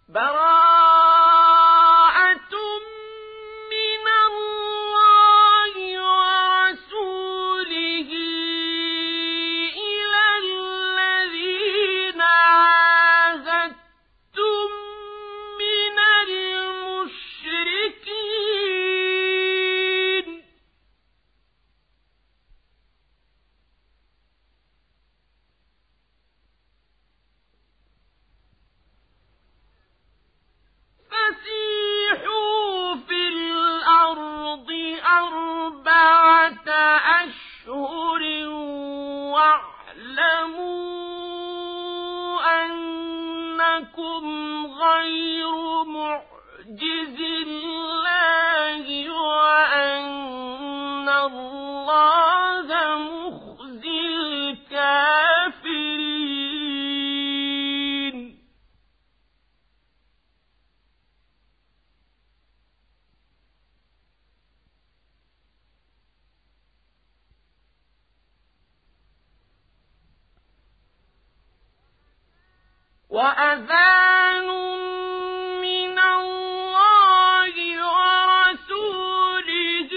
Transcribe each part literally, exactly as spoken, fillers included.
براءة من الله ورسوله إلى الذين عاهدتم من المشركين فسيحوا في الأرض أربعة أشهر واعلموا أنكم غير معجز الله وأن الله مخزي الكافرين. وأذان من الله ورسوله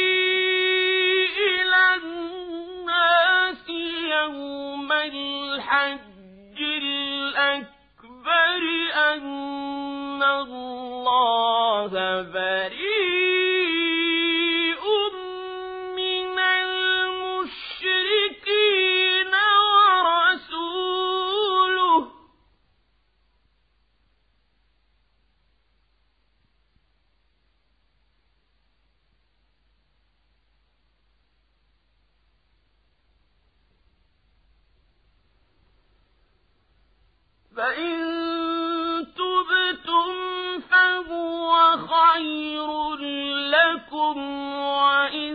إلى الناس يوم الحج الأكبر أن الله بريء من المشركين ورسوله فإن تبتم فهو خير لكم وإن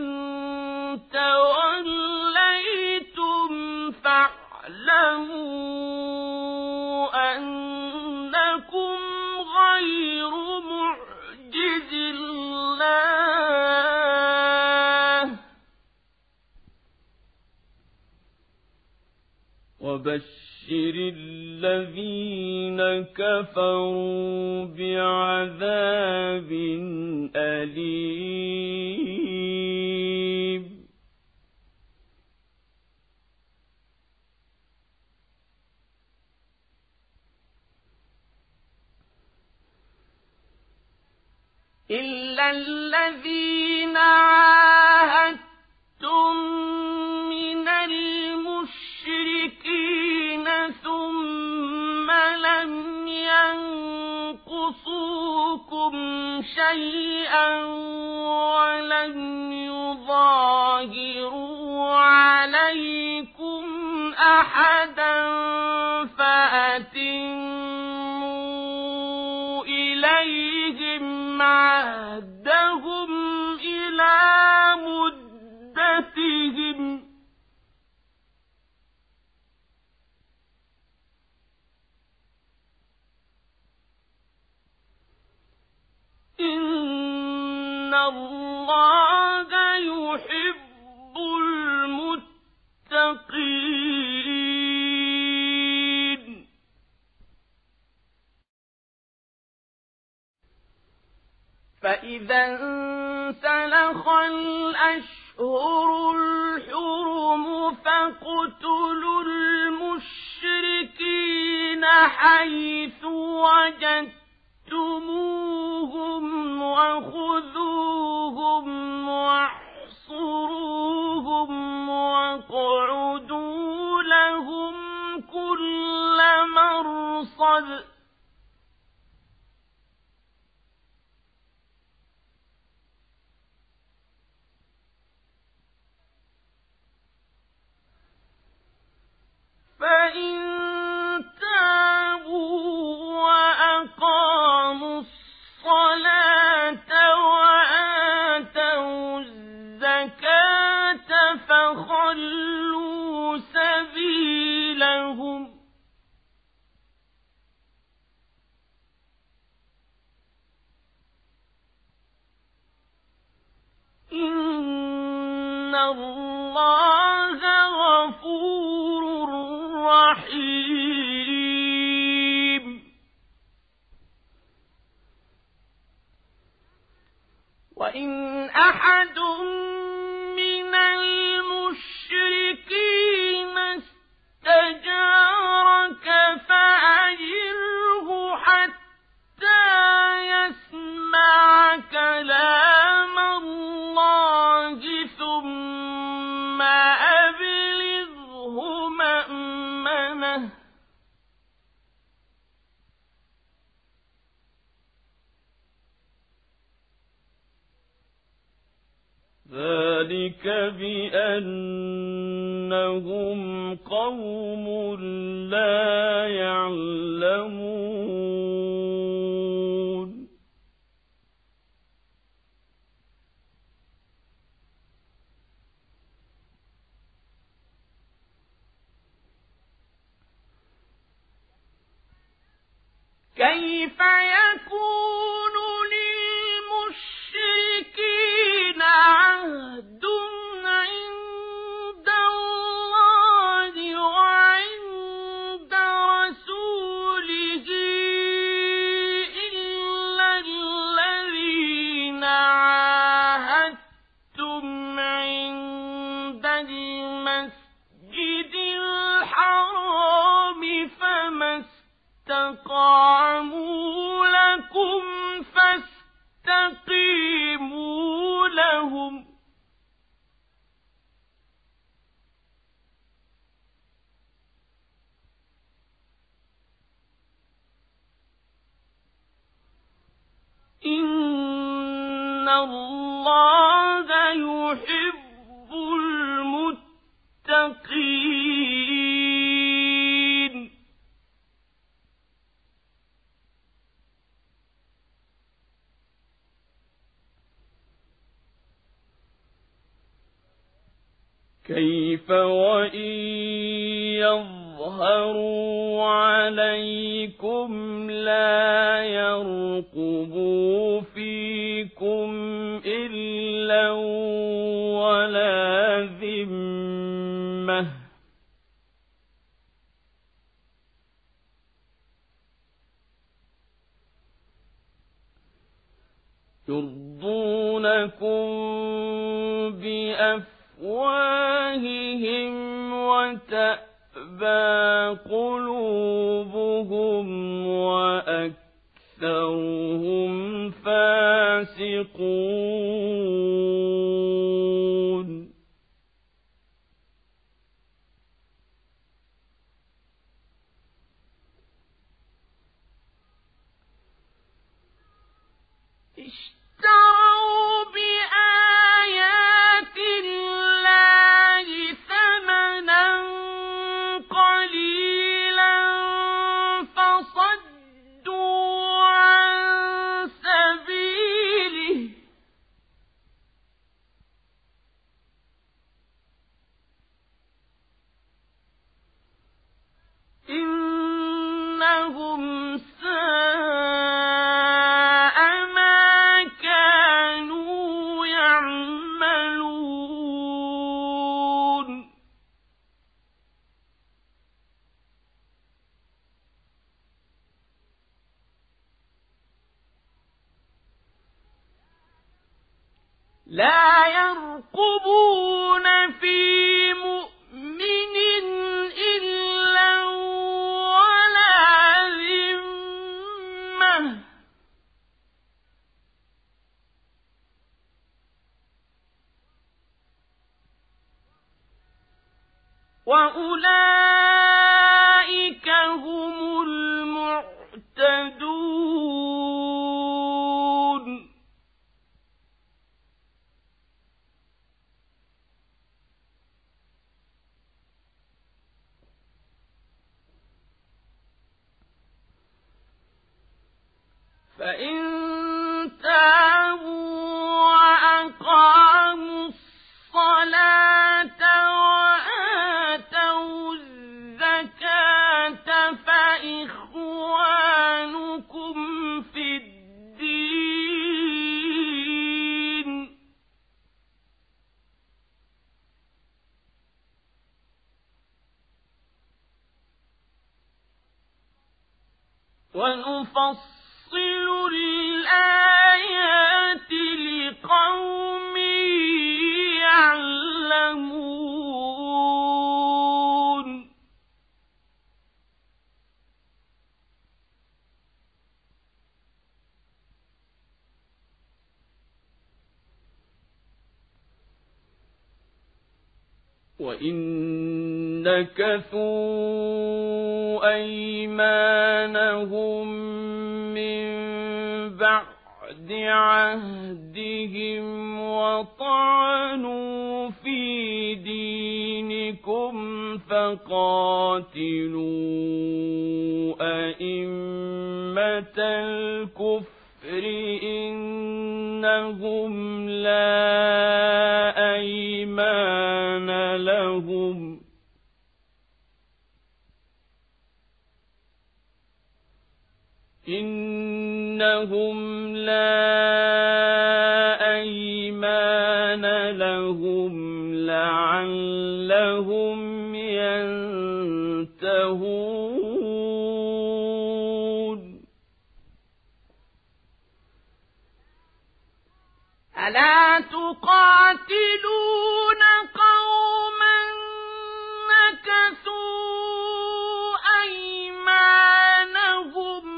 توليتم فاعلموا أنكم غير معجز الله وبشر الذين كفروا بعذاب أليم. إلا الذين عاهدتم من المشركين ثم لم ينقصوكم شيئا ولم يظاهروا عليكم أحدا فأتموا إليهم عهدهم إلى مدتهم إن الله يحب المتقين. فإذا انسلخ الأشهر الحرم فاقتلوا المشركين حيث وجدتموهم وخذوهم واحصروهم واقعدوا لهم كل مرصد فإن تابوا وأقاموا الصلاة وآتوا الزكاة فخلوا سبيلهم إن الله غفور رحيم. ثالثة ذلك بأنهم قوم لا يعلمون كيف يكون للمشركين عهد عند الله وعند رسوله إلا الذين عاهدتم عند المسجد الحرام فما استقاموا لكم فاستقيموا لهم إن الله يحب المتقين كيف وإن يظهروا عليكم لا يرقبوا فيكم إلا ولا ذمة يرضونكم بأفواههم أفواههم وتأبى قلوبهم وأكثرهم فاسقون اشتروا بآيات الله ثمنا قليلا فصدوا عن سبيله إنهم ساء ما كانوا يعملون لا يرقبون في مؤمن إلا ولا ذمة وأولئك هم المعتدون فإن تابوا وأقاموا الصلاة وآتوا الزكاة فإخوانكم في الدين ونفصل الآيات لقوم يعلمون وإن نكثوا أيمانهم من بعد عهدهم وطعنوا في دينكم فقاتلوا أئمة الكفر إنهم لا أيمان لهم إنهم لا أيمان لهم لعلهم ينتهون ألا تقاتلون قوما نكثوا أيمانهم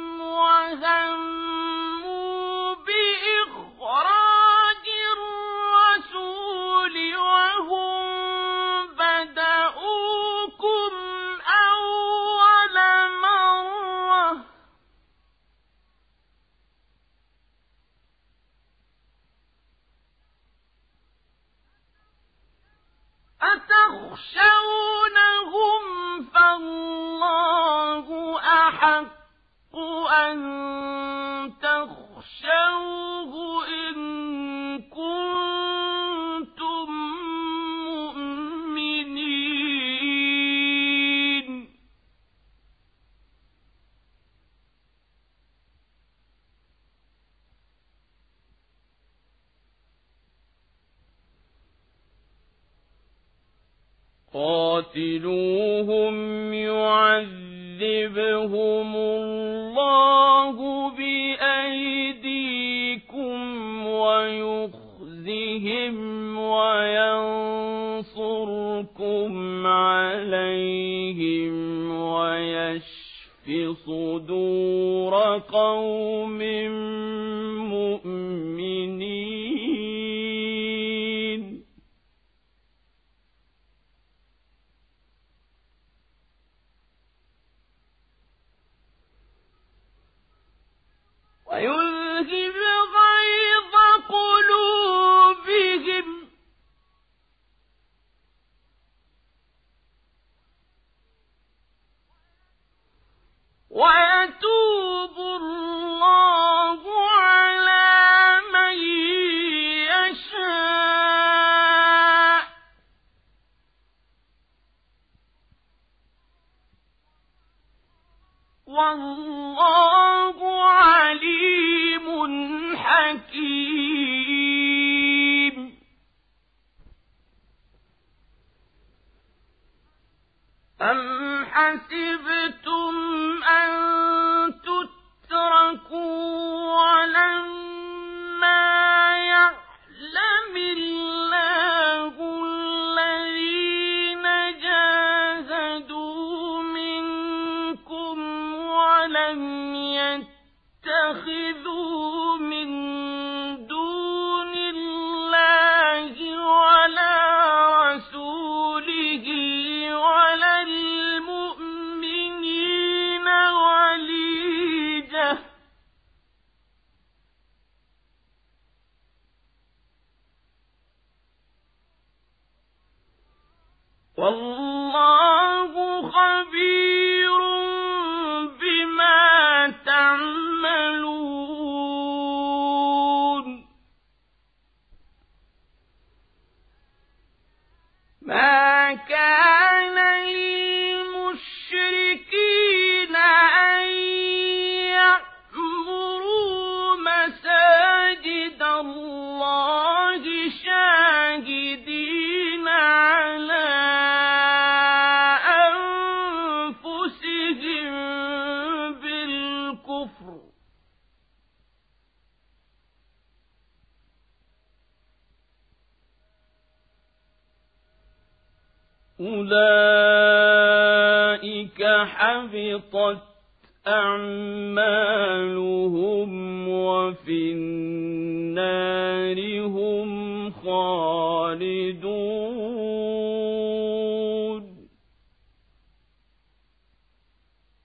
وهموا بإخراج الرسول وهم بدؤوكم أول مرة أتخشونهم فالله أحق أن تخشوه إن كنتم مؤمنين قاتلوهم يعذبهم الله بأيديكم ويخزهم وينصركم عليهم ويشف صدور قوم مؤمنين ويذهب غيظ قلوبهم ويتوب الله على من يشاء والله عليم حكيم أم حسبتم أن تتركوا ولما يعلم الله الذين جاهدوا منكم ولم يتخذوا من دون الله ولا رسوله ولا المؤمنين وليجة والله خبير بما تعملون ما كان للمشركين أن يعمروا مساجد الله شاهدين على أنفسهم بالكفر أولئك حبطت أعمالهم وفي النار هم خالدون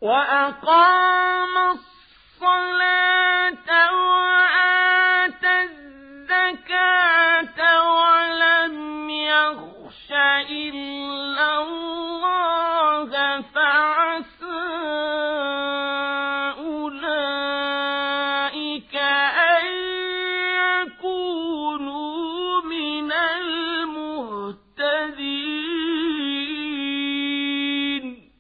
وأقام الصلاة وآتى الزكاة ولم يخش إلا الله فعسى أولئك أن يكونوا من المهتدين.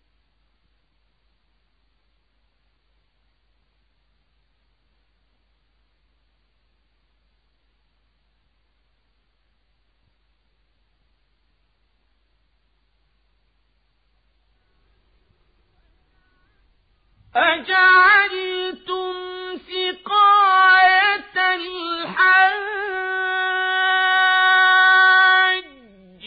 أجعلتم سقاية الحاج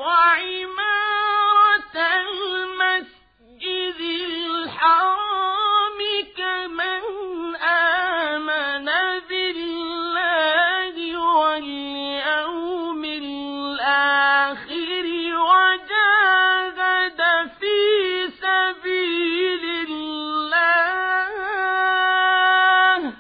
وعمارة المسجد الحرام كمن آمن بالله واليوم الآخر وجاهد في سبيل الله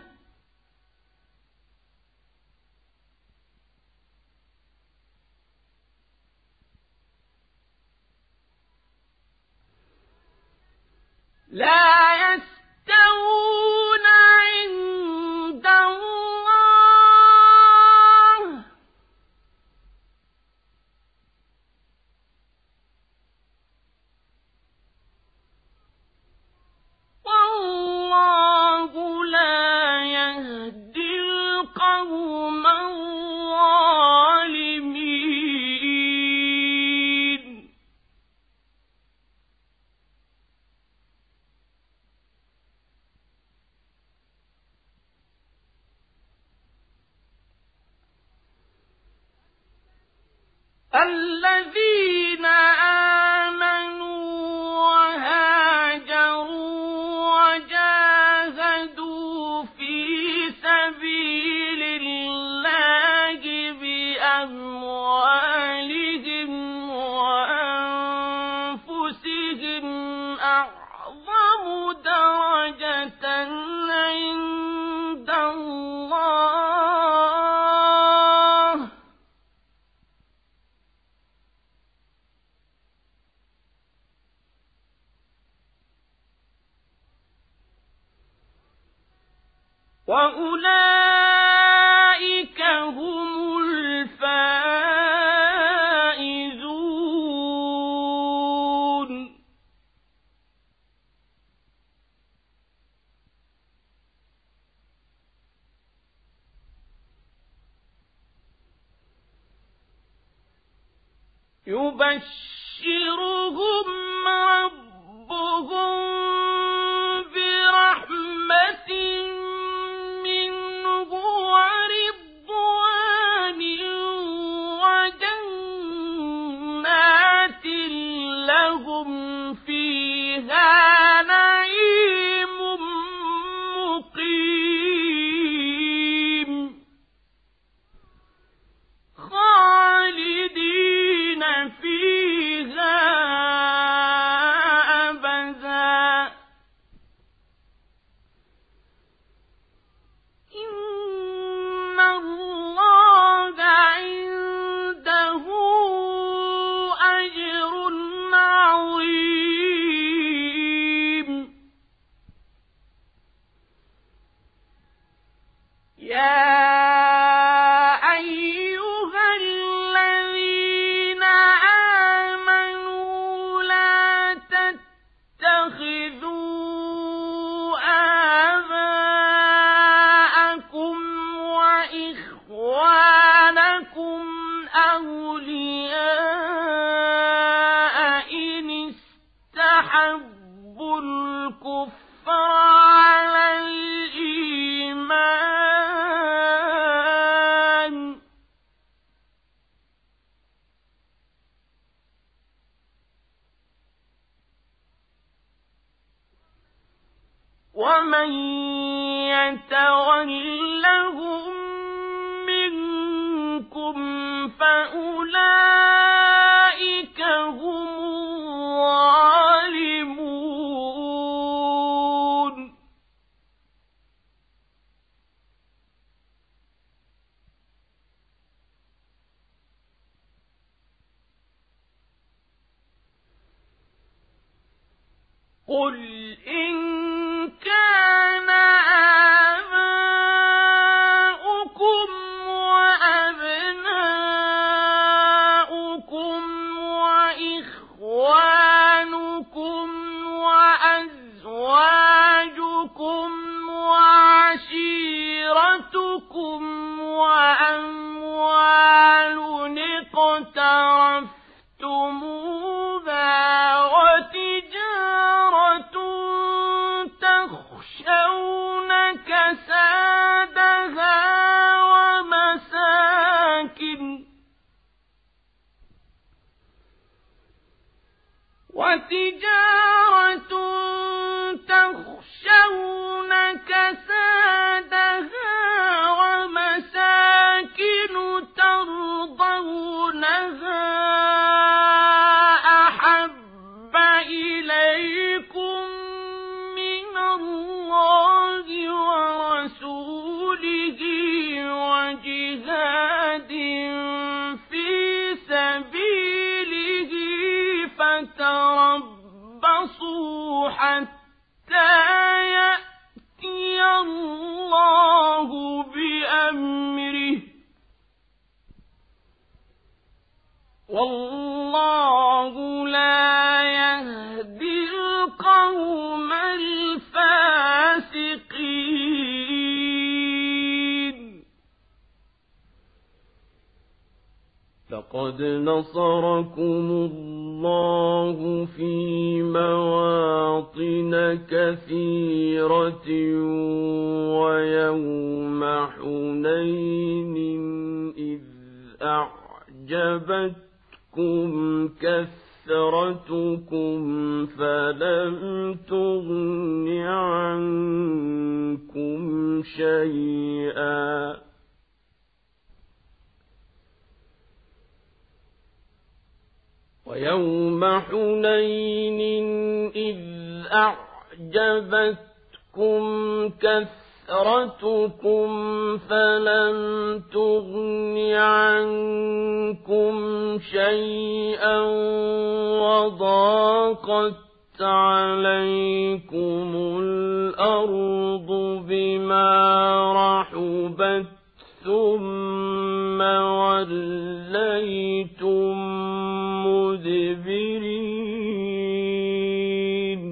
لا يستوون عند الله والله لا يهدي القوم الظالمين. الذين آمنوا وهاجروا وجاهدوا في سبيل الله بأموالهم وأنفسهم أعظم درجة عند الله وأولئك هم الفائزون. يبشرهم ربهم برحمة منه ورضوان وجنات لهم فيها نعيم مقيم خالدين فيها أبدا. إن الله عنده أجر عظيم. يا أيها الذين آمنوا لا تتخذوا آباءكم وإخوانكم أولياء إن استحبوا الكفر على الإيمان ومن يتولهم منكم فأولئك هم الظالمون. قل إن كان آباؤكم وأبناؤكم وإخوانكم وأزواجكم وعشيرتكم وأموال اقترفتموها وتجارة تخشون كسادها ومساكن وتجارة تخشون كسادها ومساكن ترضونها أحب إليكم من الله ورسوله وجهاد في سبيله فتربصوا حتى يأتي الله بأمره والله لا يهدي القوم الفاسقين. لقد نصركم الله في مواطن كثيرة ويوم حنين إذ أعجبتكم كثرتكم فلم تغن عنكم شيئا ويوم حنين إذ أعجبتكم كثرتكم فلم تغن عنكم شيئا وضاقت عليكم الأرض بما رحبت ثم وليتم مدبرين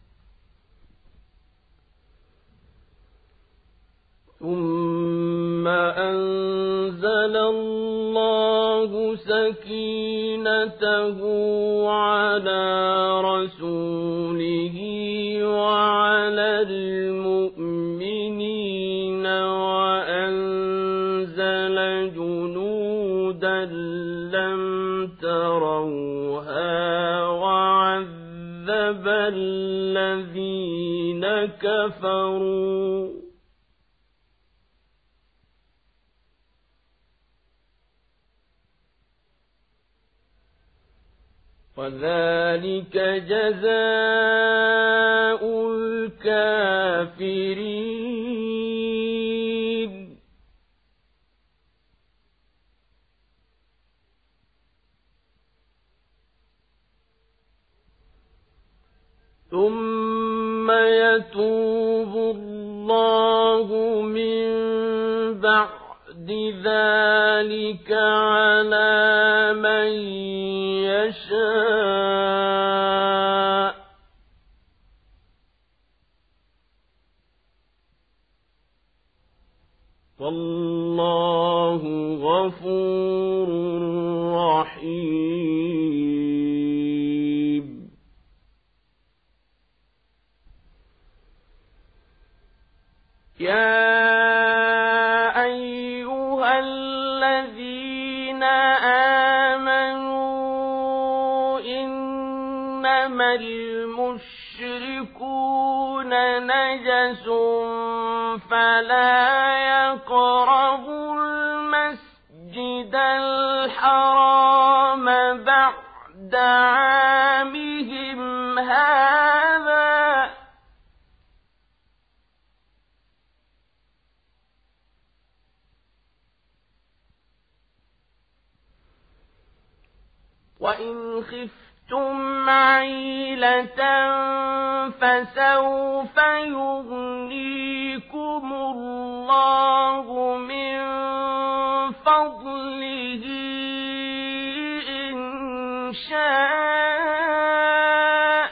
ثم أنزل الله سكينته على رسوله وعلى المؤمنين وأنزل جنودا لم تروها وعذب الذين كفروا وذلك جزاء الكافرين. ثم يتوب الله من بعد ذلك على من يشاء والله غفور رحيم. يا أيها الذين آمنوا إنما المشركون نجس فلا يقربوا المسجد الحرام بعد عامهم هذا وإن خفتم خفتم عيلة فسوف يغنيكم الله من فضله إن شاء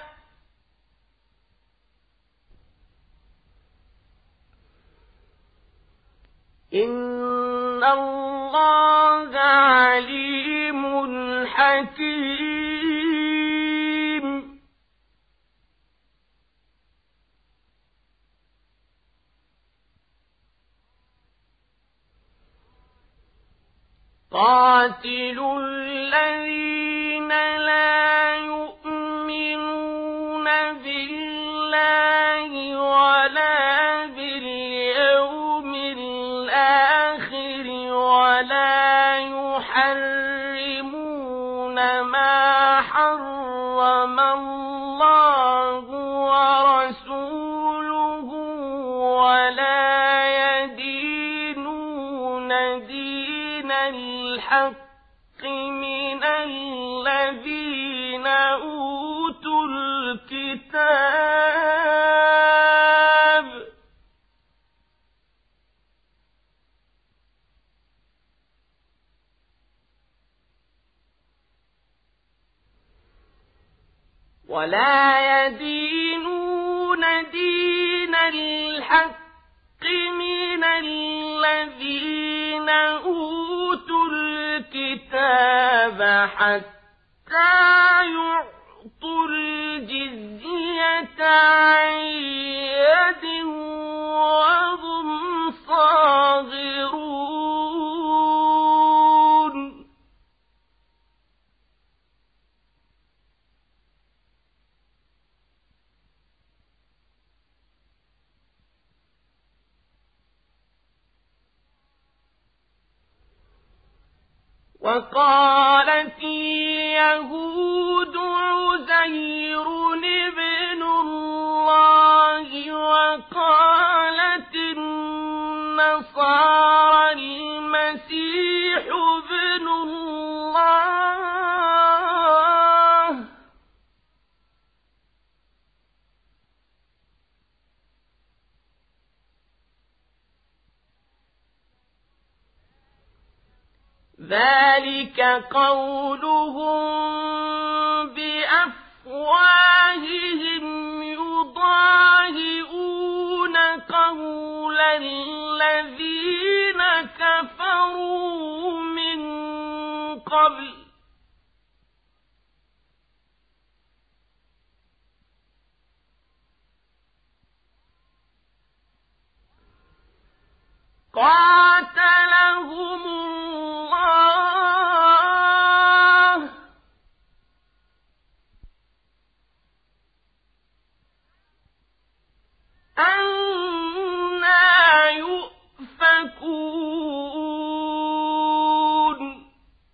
إن الله عليم حكيم. قاتلوا الذين لا يؤمنون بالله ولا باليوم الآخر ولا يحرمون ما حرم الله ورسوله ولا يدينون دين الحق من الذين أوتوا الكتاب ولا يدينون دين الحق من الذين أوتوا الكتاب حتى يعطوا الجزية عن يد وهم صاغرون. وقالت اليهود عزير ابن الله وقالت النصارى المسيح ابن الله ذلك قولهم بأفواههم يضاهئون قول الذين كفروا من قبل قاتلهم الله أنى يؤفكون.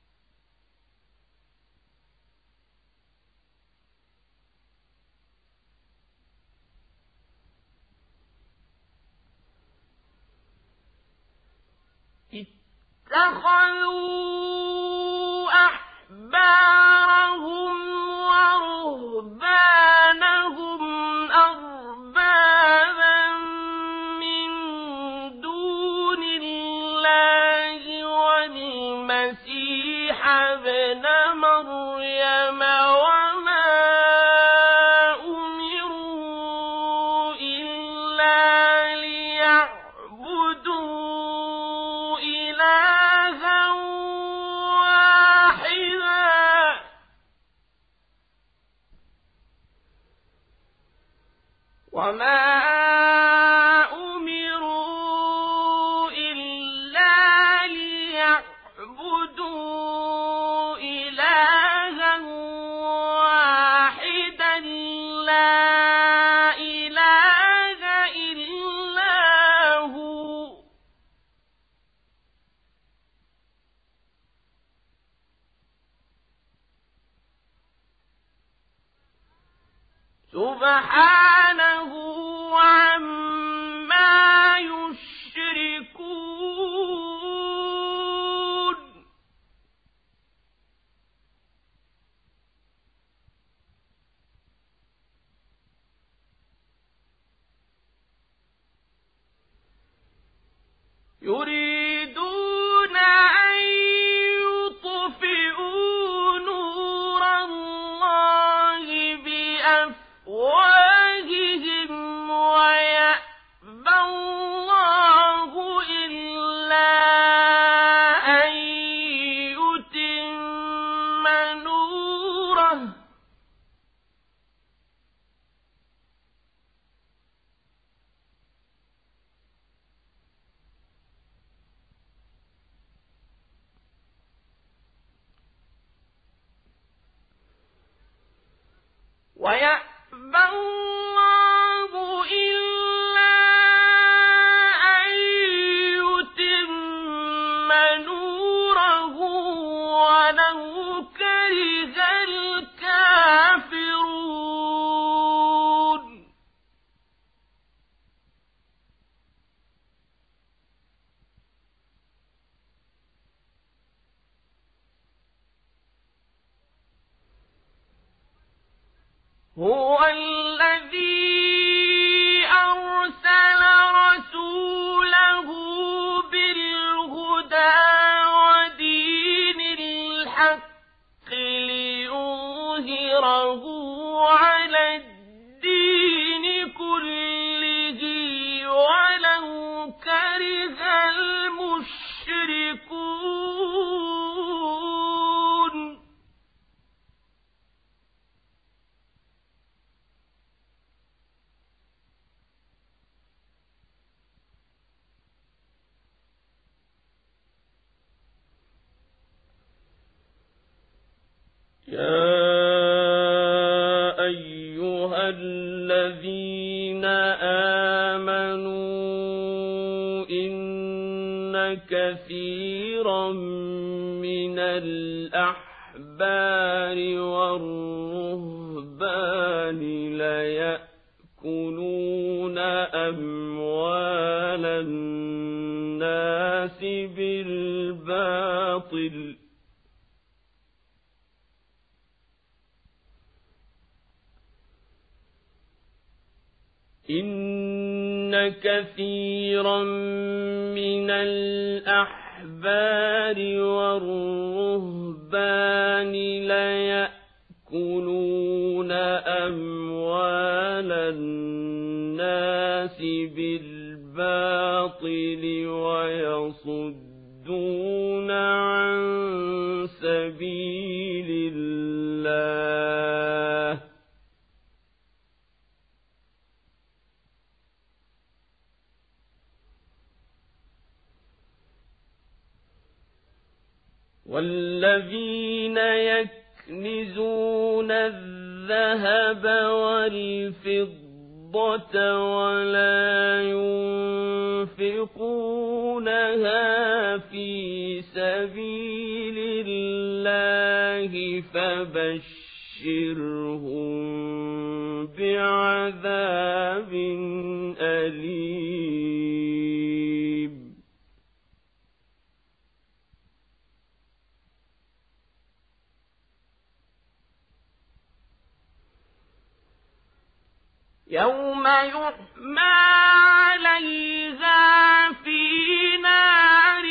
اتخذوا أحبارهم ورهبانهم أربابا من دون الله والمسيح ابن مريم وما أمروا إلا ليعبدوا إلها واحدا وما أمروا إلا ليعبدوا إلها واحدا لا إله إلا هو سبحانه عما يشركون. ويأبى الله إلا أن يتم نوره ولو كره الكافرون هو الذي أرسل رسوله بالهدى ودين الحق ليظهره على الدين كله ولو كره المشركون يا أيها الذين آمنوا إن كثيرا من الأحبار والرهبان ليأكلون أموال الناس بالباطل إن كثيرا من الأحبار والرهبان ليأكلون أموال الناس بالباطل ويصدون عن سبيل الله والذين يكنزون الذهب والفضة ولا ينفقونها في سبيل الله فبشرهم بعذاب أليم يوم يحمى عليها في نار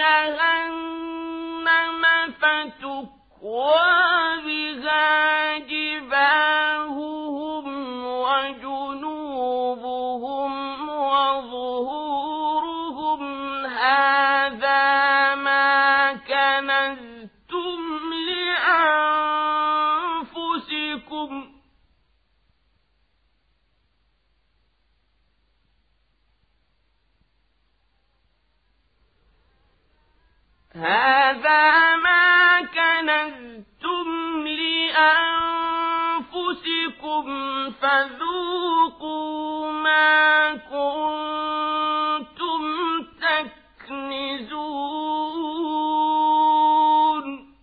جهنم فتكوى بها جباههم وجنوبهم وظهورهم هذا ما كنزتم لأنفسكم هذا ما كنزتم لأنفسكم فذوقوا ما كنتم تكنزون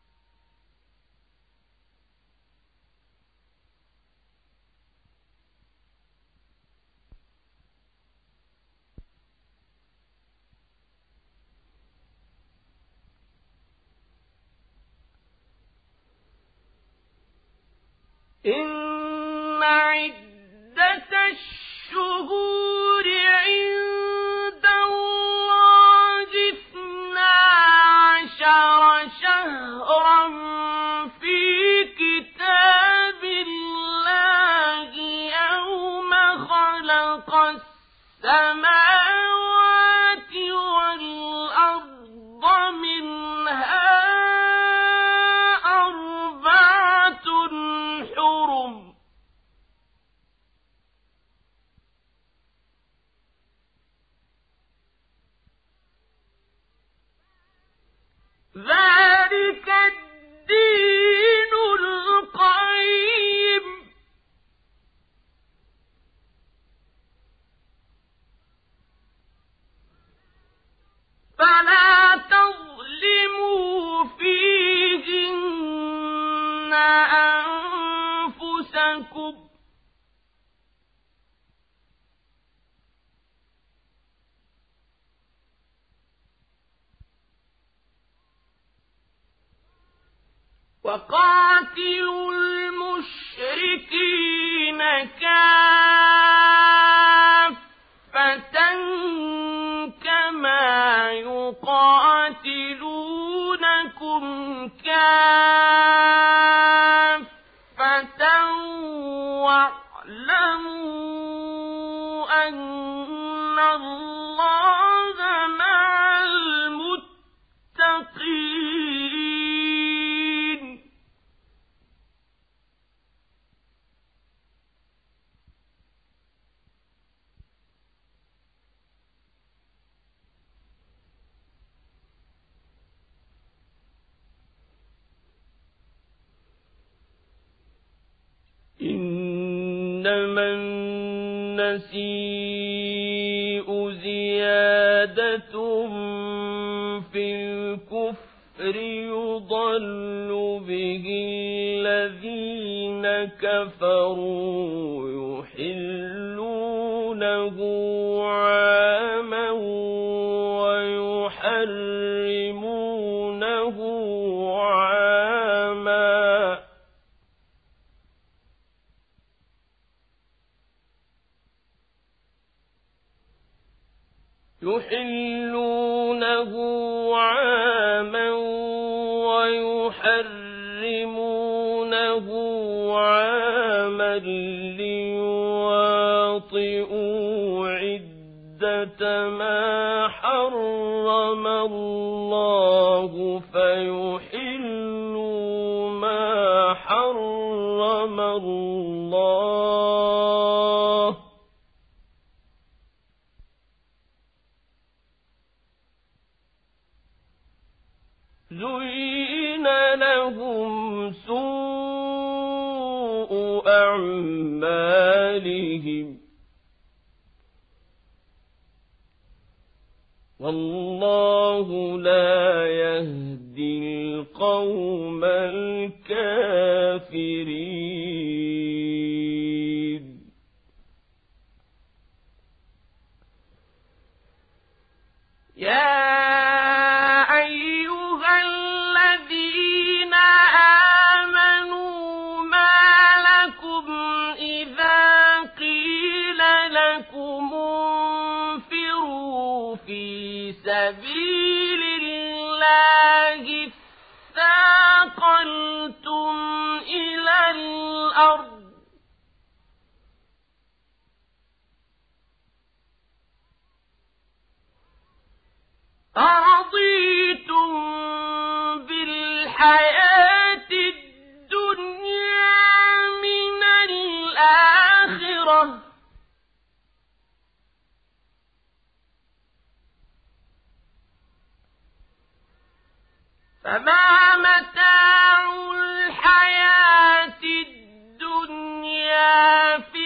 إن عدة الشهور عند الله اثنا عشر شهرا في كتاب الله يوم خلق السماوات والأرض منها ذلك الدين القيم وقاتلوا المشركين كافة كما يقاتلونكم كافة واعلموا أن الله مع المتقين. إنما النسيء زيادة في الكفر يضل به الذين كفروا يحلونه عاما ويحرمونه عاما يحلونه عاما ويحرمونه عاما ليواطئوا عدة ما حرم الله فيحلوا ما حرم الله زين لهم سوء أعمالهم والله لا يهدي القوم الكافرين. يا سبيل الله اثاقلتم إلى الأرض أرضيتم بالحياة الدنيا من الآخرة فما متاع الحياة الدنيا في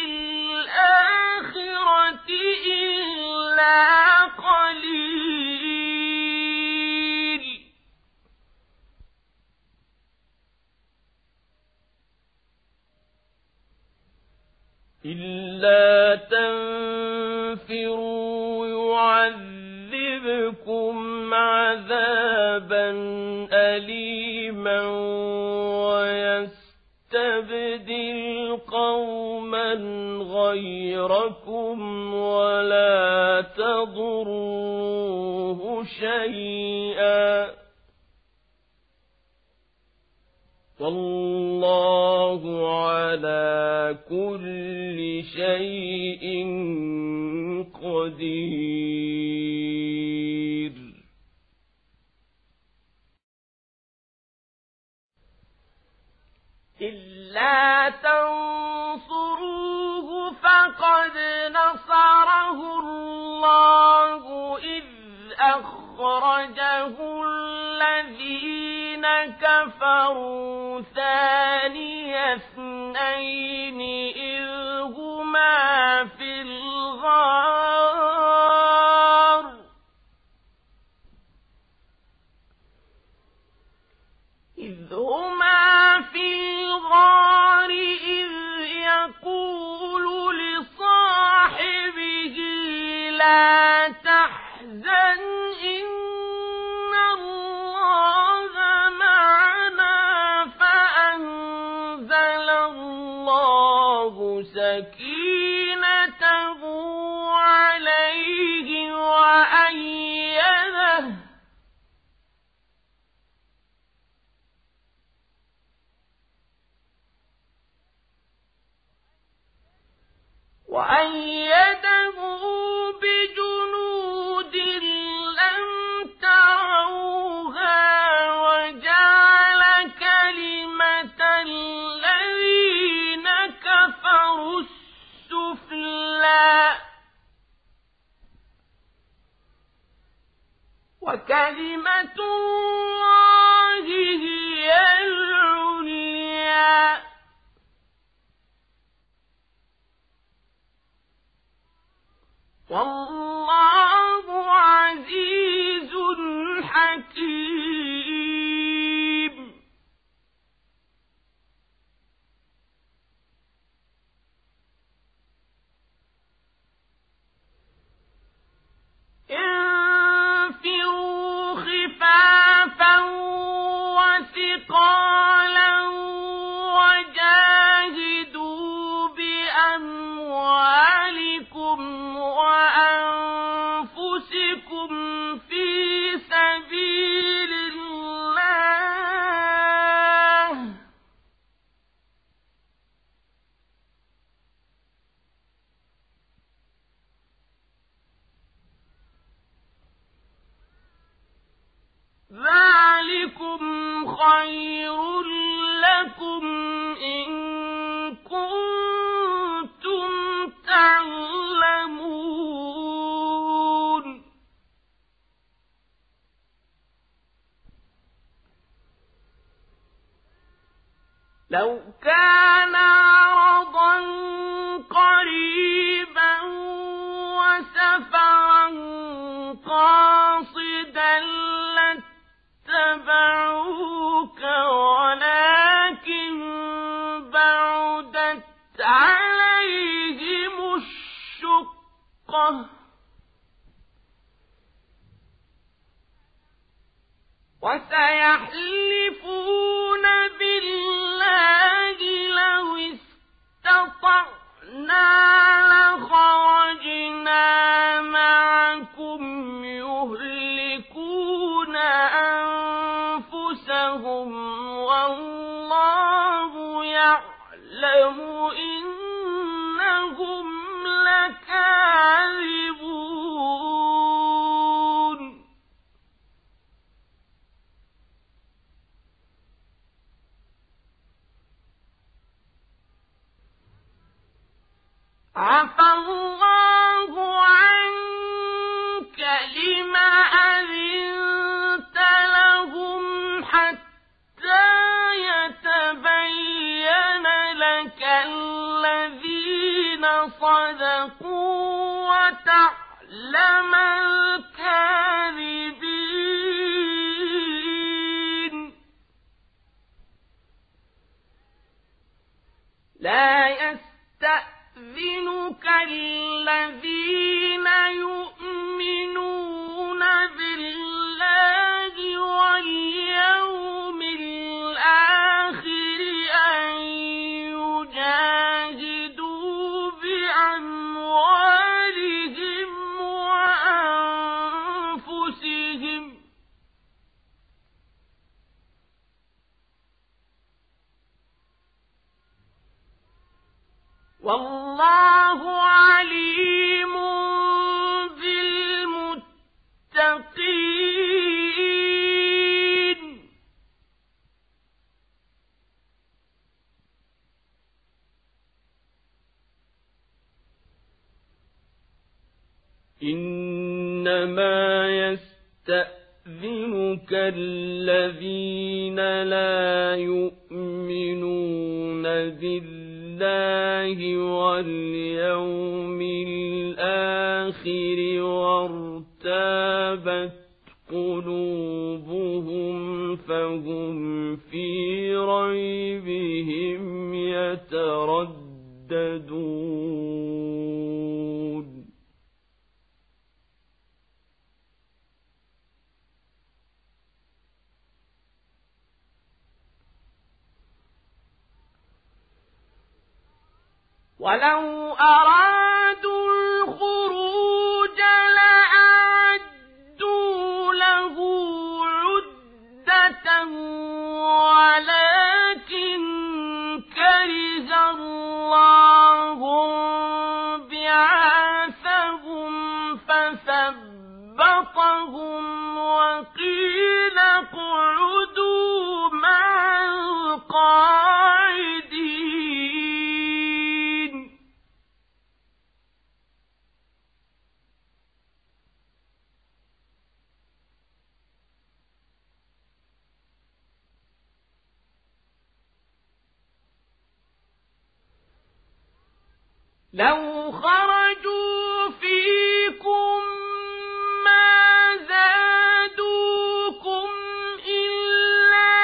الآخرة إلا قليل. إلا تنفروا يعذبكم عذابا أليما ويستبدل قوما غيركم ولا تضروه شيئا والله على كل شيء قدير. إلا تنصروه فقد نصره الله إذ أخرجه الذين كفروا ثاني اثنين إذ هما في الغار إذ هما في الغار إذ يقول لصاحبه لا تحزن إن الله معنا وأيده بجنود لم تروها وجعل كلمة الذين كفروا السفلى وكلمة الله هي العليا والله عزيز حكيم. انفروا خفافا وثقالا وجاهدوا بأموالكم وأنفسكم في سبيل الله ذلكم خير لكم إن كنتم تعلمون. لو كان عرضا قريبا وسفرا قاصدا لاتبعوك ولكن بعدت عليهم الشقة وسيحلفون بالله لو استطعنا لخرجنا معكم يهلكون أنفسهم والله يعلم إنهم لكاذبون. عفى الله عنك لم أذنت لهم حتى يتبين لك الذين صدقوا وتعلم الكاذبين. لا يستأذنك الذين يؤمنون بالله واليوم الآخر أن يجاهدوا بأموالهم وأنفسهم والله عليم بالمتقين. إنما يستأذنك الذين لا يؤمنون بالله واليوم الآخر وارتابت قلوبهم فهم في ريبهم يترددون. ولو أرادوا الخروج لأعدوا له عدة ولكن كره الله لو خرجوا فيكم ما زادوكم إلا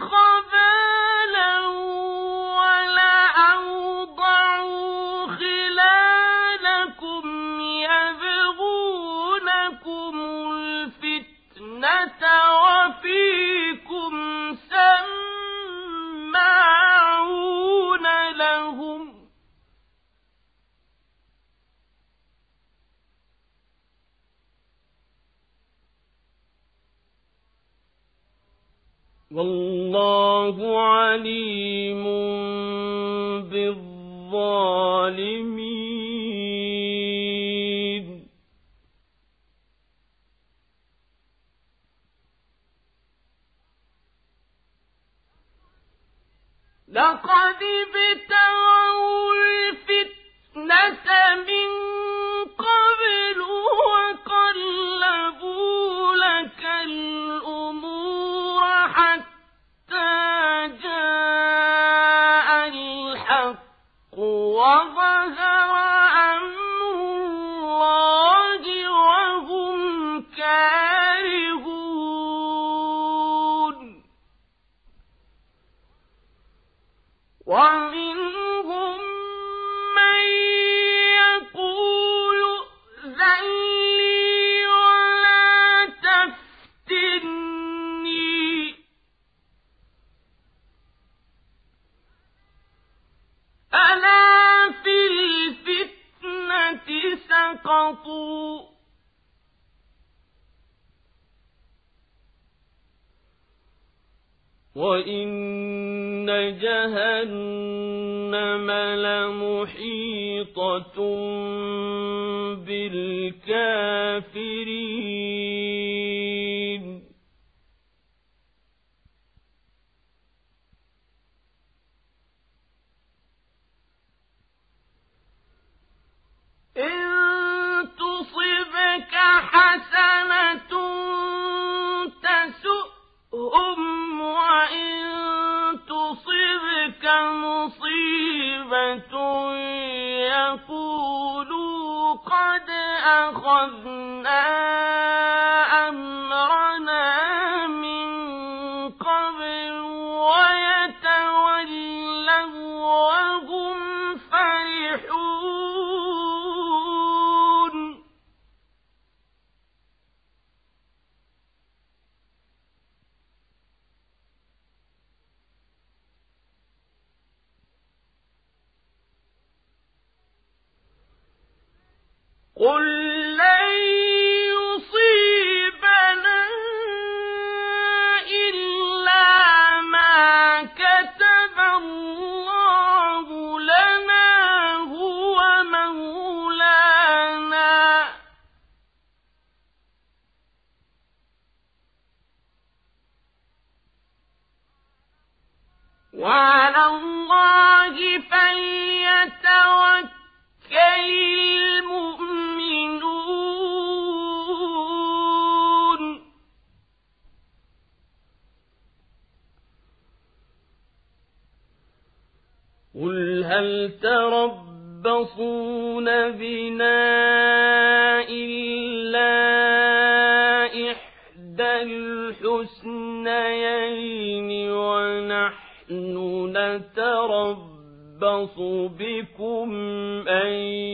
خبالا ولأوضعوا خلالكم يبغونكم الفتنة وفيكم سماعون لهم والله عليم بالظالمين لقد ابتغوا الفتنة من قبل وقلبوا لك الأمور حتى جاء الحق وظهر أمر الله وهم كارهون ومنهم من يقول ائذن لي ولا تفتني ألا في الفتنة سقطوا وإن جهنم لمحيطة بالكافرين إن تصبك حسنة تسؤهم وإن تصبك مصيبة يقولوا قد أخذنا أمرنا من قبل ويتولوا وهم فرحون قل لن يصيبنا إلا ما كتب الله لنا هو مولانا وعلى الله فليتوكل المؤمنون قل هل تربصون بنا إلا إحدى الحسنيين ونحن نتربص بكم أن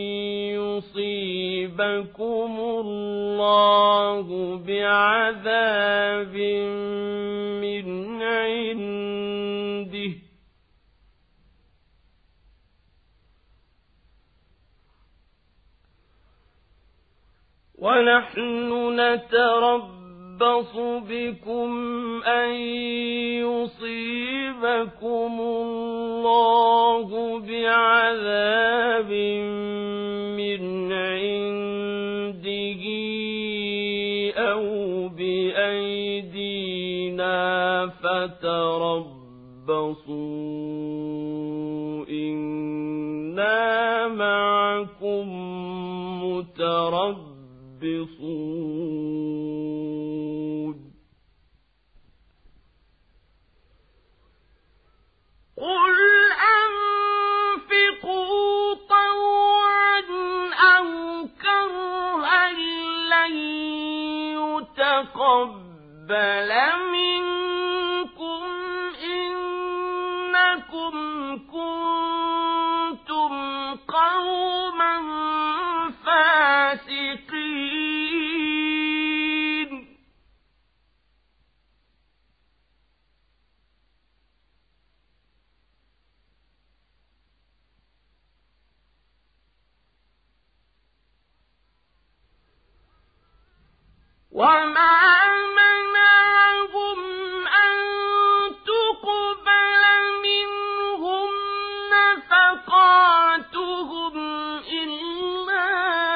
يصيبكم الله بعذاب من عنده ونحن نتربص بكم أن يصيبكم الله بعذاب من عنده أو بأيدينا فتربصوا إنا معكم متربصون قل أنفقوا طوعا يتقبل منكم إنكم كنتم قوما فاسقين وما منعهم أن تقبل منهم نفقاتهم إلا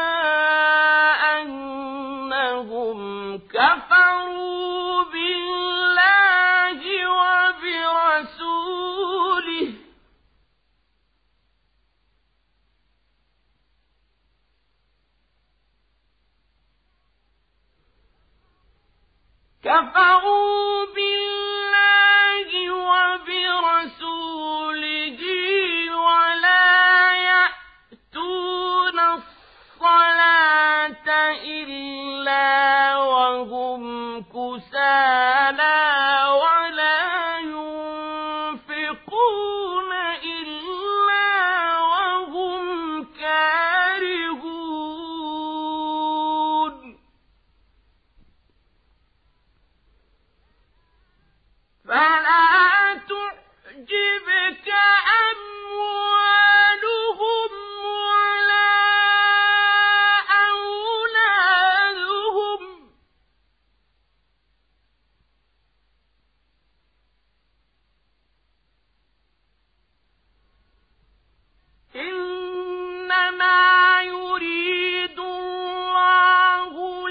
أنهم كفروا بالله وبرسوله كفروا بالله وبرسوله ولا يأتون الصلاة إلا وهم كسالى ولا ينفقون إلا وهم كارهون فلا تعجبك أموالهم ولا أولادهم إنما يريد الله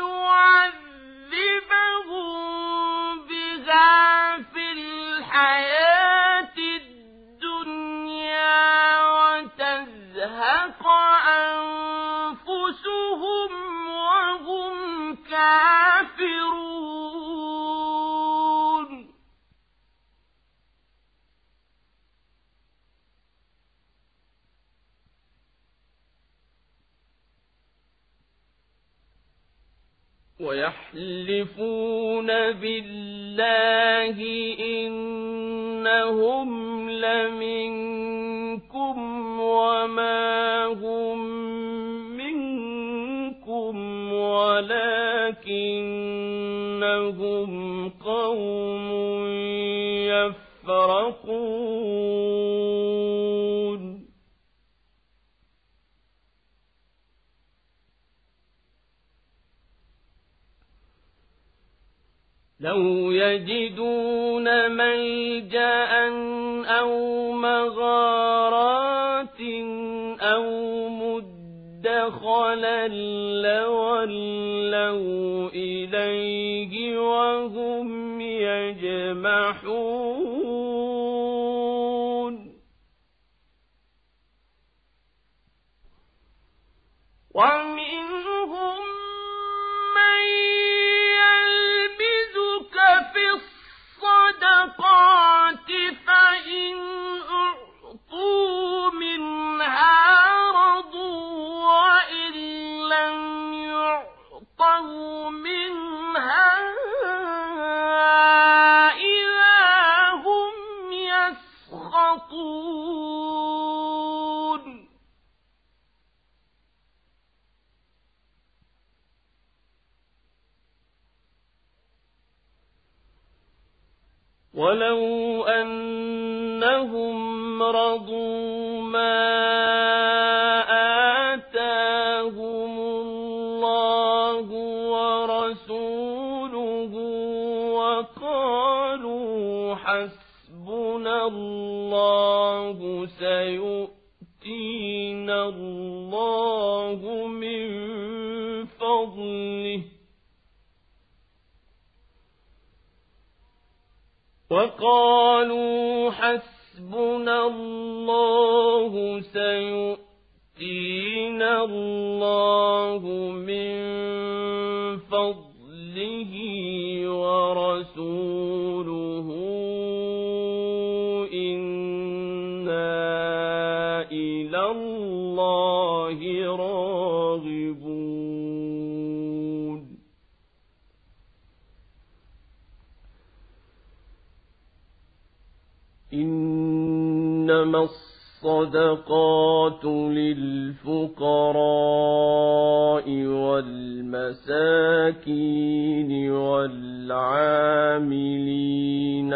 ليعذبهم بها في الحياة الدنيا وتزهق أنفسهم وهم كافرون ويحلفون بالله إنهم لمنكم وما هم منكم ولكنهم قوم يفرقون لو يجدون ملجأ أو مغارات أو مدخلا لولوا إليه وهم يجمحون ومنهم من يلمزك في الصدقات فإن أعطوا منها رضوا وإن لم يعطوا منها إذا هم يسخطون ولو أنهم رضوا ما آتاهم الله ورسوله وقالوا حسبنا الله سيؤتينا الله من فضله وقالوا حسبنا الله سيؤتينا الله من فضله ورسوله إنا إلى الله راغبون إنما الصدقات للفقراء والمساكين والعاملين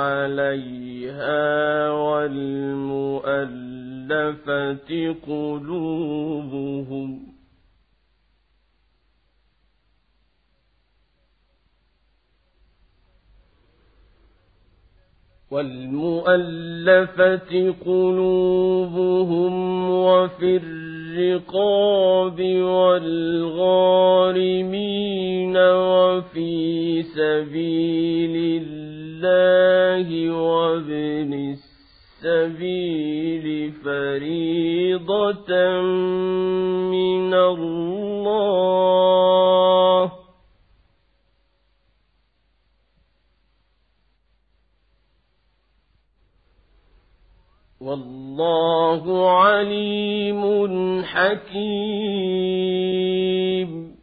عليها والمؤلفة قلوبهم والمؤلفة قلوبهم وفي الرقاب والغارمين وفي سبيل الله وابن السبيل فريضة من الله والله عليم حكيم.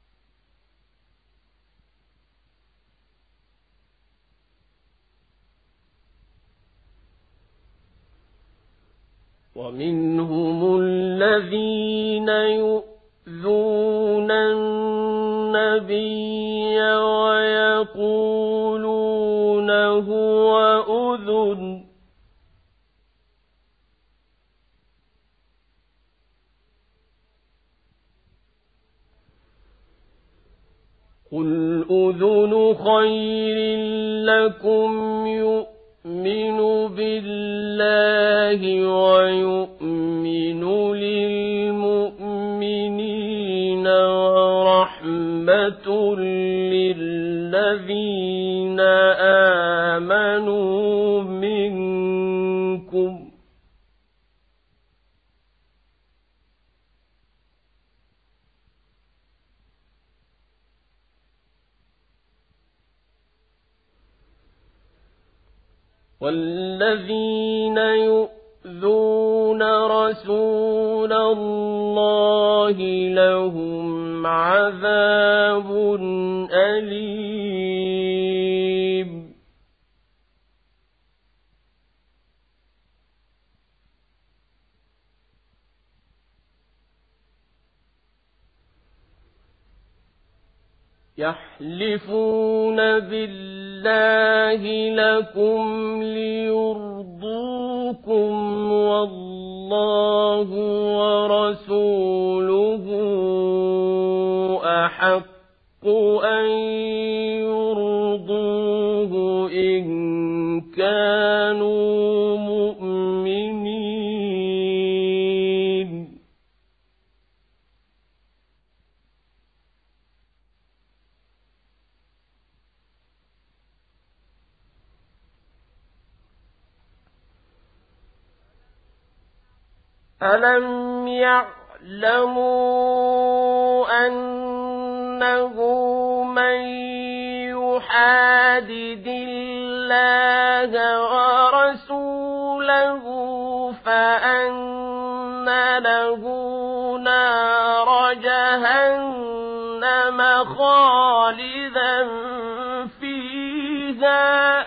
ومنهم الذين يؤذون النبي ويقولون هو أذن قل أذن خير لكم يؤمن بالله ويؤمن للمؤمنين ورحمة للذين آمنوا منكم والذين يؤذون رسول الله لهم عذاب أليم. يحلفون بالله لكم ليرضوكم والله ورسوله أحق أن يرضوه إن كانوا مؤمنين. ألم يعلموا أنه من يحادد الله ورسوله فأن له نار جهنم خالدا فيها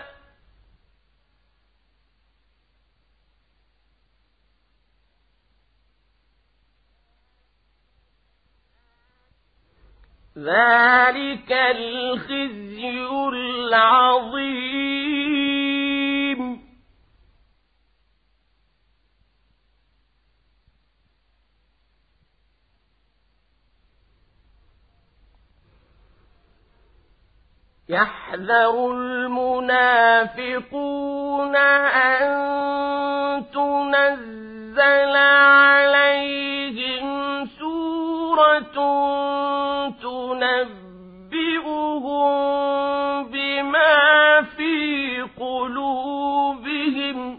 ذلك الخزي العظيم. يحذر المنافقون أن تنزل عليهم سورة تنبئهم بما في قلوبهم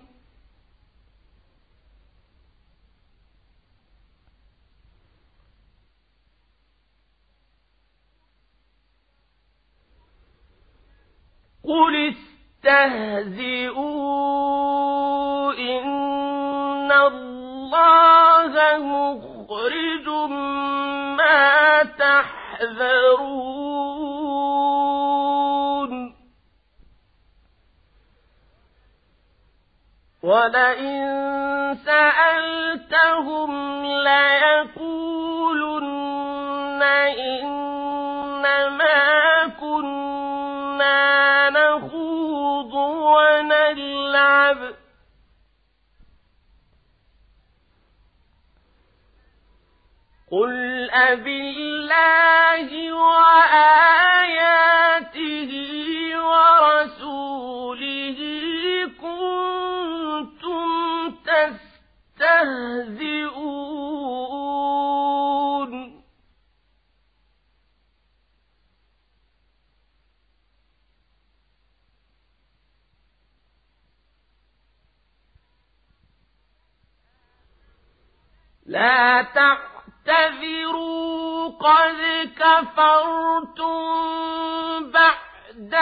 قل استهزئوا إن الله مخرج ما تحذرون. ولئن سألتهم ليقولن إنما كنا نخوض ونلعب قل أبالله وآياته ورسوله كنتم تستهزئون لا تعتذروا قد كفرتم بعد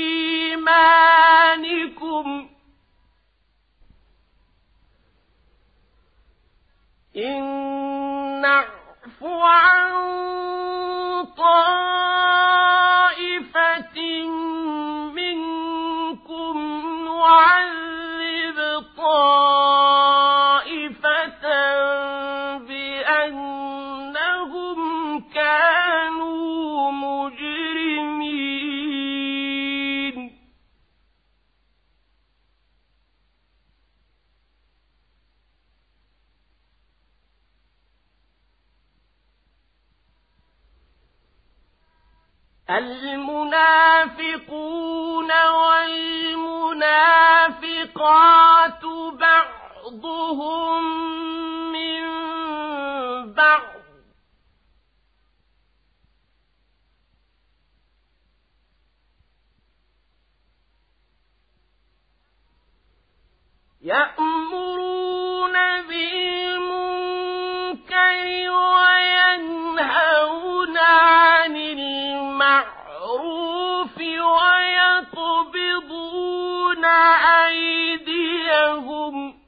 إيمانكم إن نعف عن طائفة منكم نعذب طائفة بأنهم كانوا مجرمين المنافقون والمنافقات بعضهم من بعض يأمرون بالمنكر وينهون عن المعروف ويقبضون أيديهم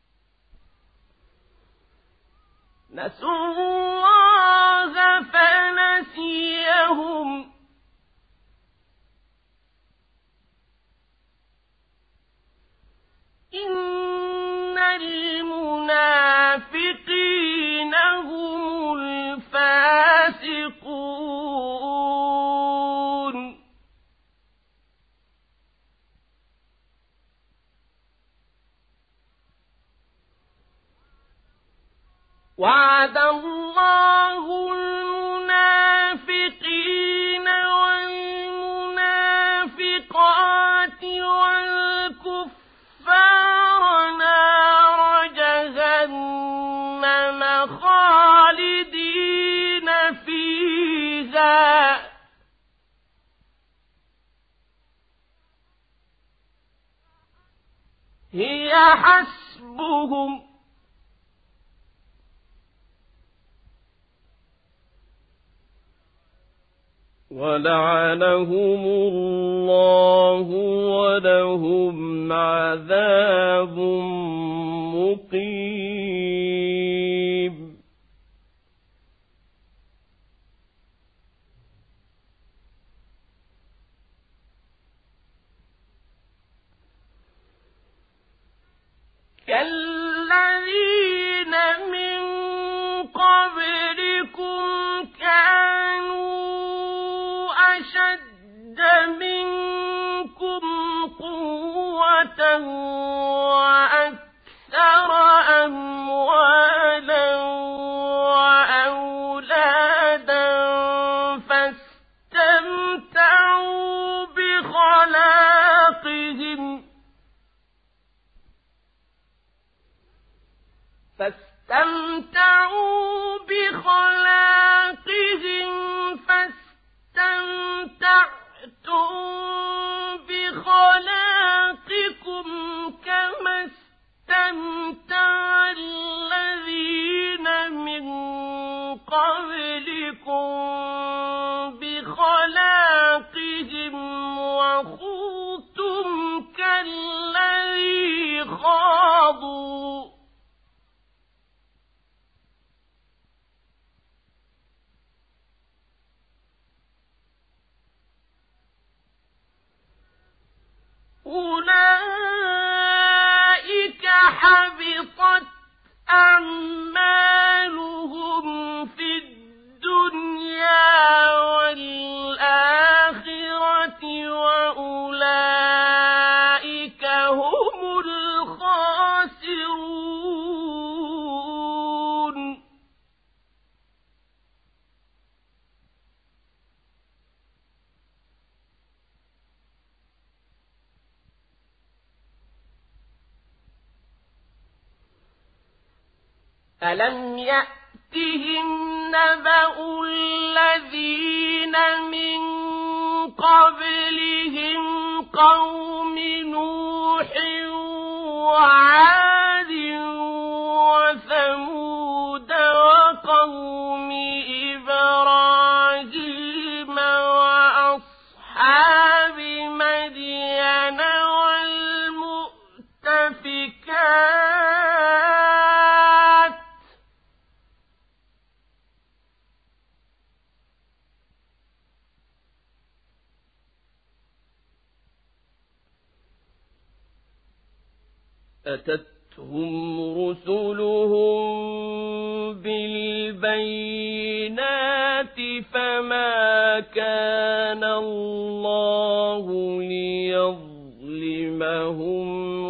نسوا الله فنسيهم إن المنافقين هم الفاسقون وعد الله المنافقين والمنافقات والكفار نار جهنم خالدين فيها هي حسبهم ولعنهم الله ولهم عذاب مقيم كالذين من قبلكم كانوا أشد منكم قوة وأكثر أموالا وأولادا فاستمتعوا بخلاقهم فاستمتعوا بخلاقهم فاستمتعتم بخلاقكم كما استمتع الذين من قبلكم بخلاقهم وخوضتم كالذي خاضوا أولئك ألم يأتهم نبأ الذين من قبلهم قوم نوح وعاد وثمود وقوم إبراهيم وأصحاب مدين والمؤتفكات أتتهم رسلهم بالبينات فما كان الله ليظلمهم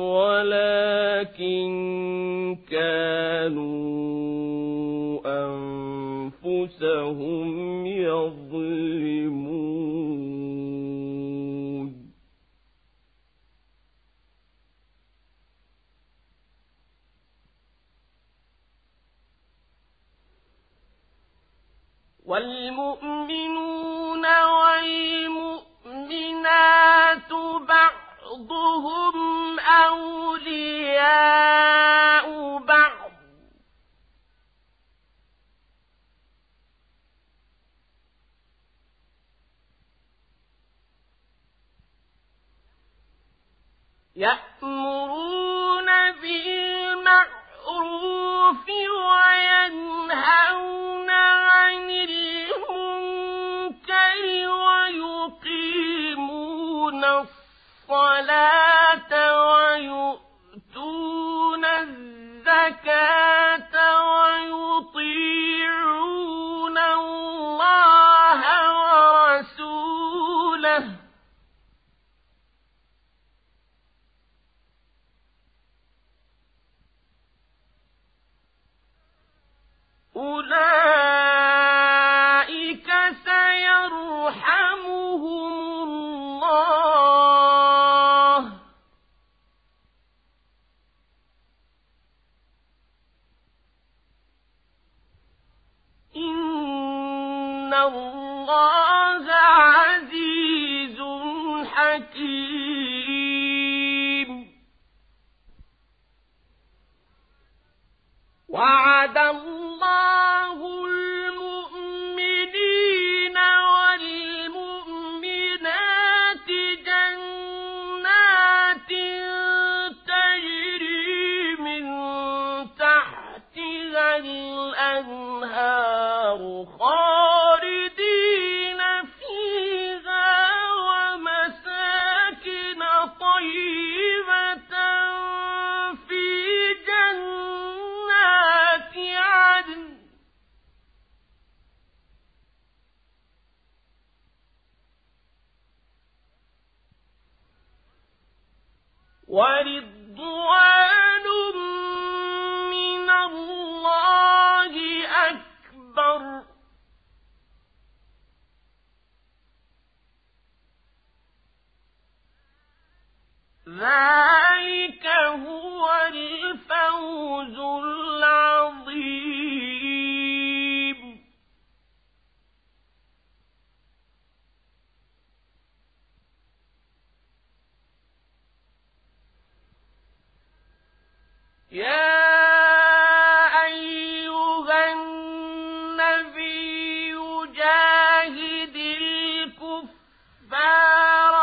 ولكن كانوا أنفسهم يظلمون والمؤمنون والمؤمنات بعضهم أولياء بعض يأمرون بالمعروف وينهون عن المنكر ويقيمون الصلاة ويؤتون الزكاة ويطيعون الله ورسوله أولئك سيرحمهم الله إن الله عزيز حكيم وعد الله المؤمنين والمؤمنات جنات تجري من تحتها الأنهار خالدين فيها ومساكن طيبة في جنات عدن ورضوان من الله أكبر ذلك هو الفوز العظيم يا أيها النبي جاهد الكفار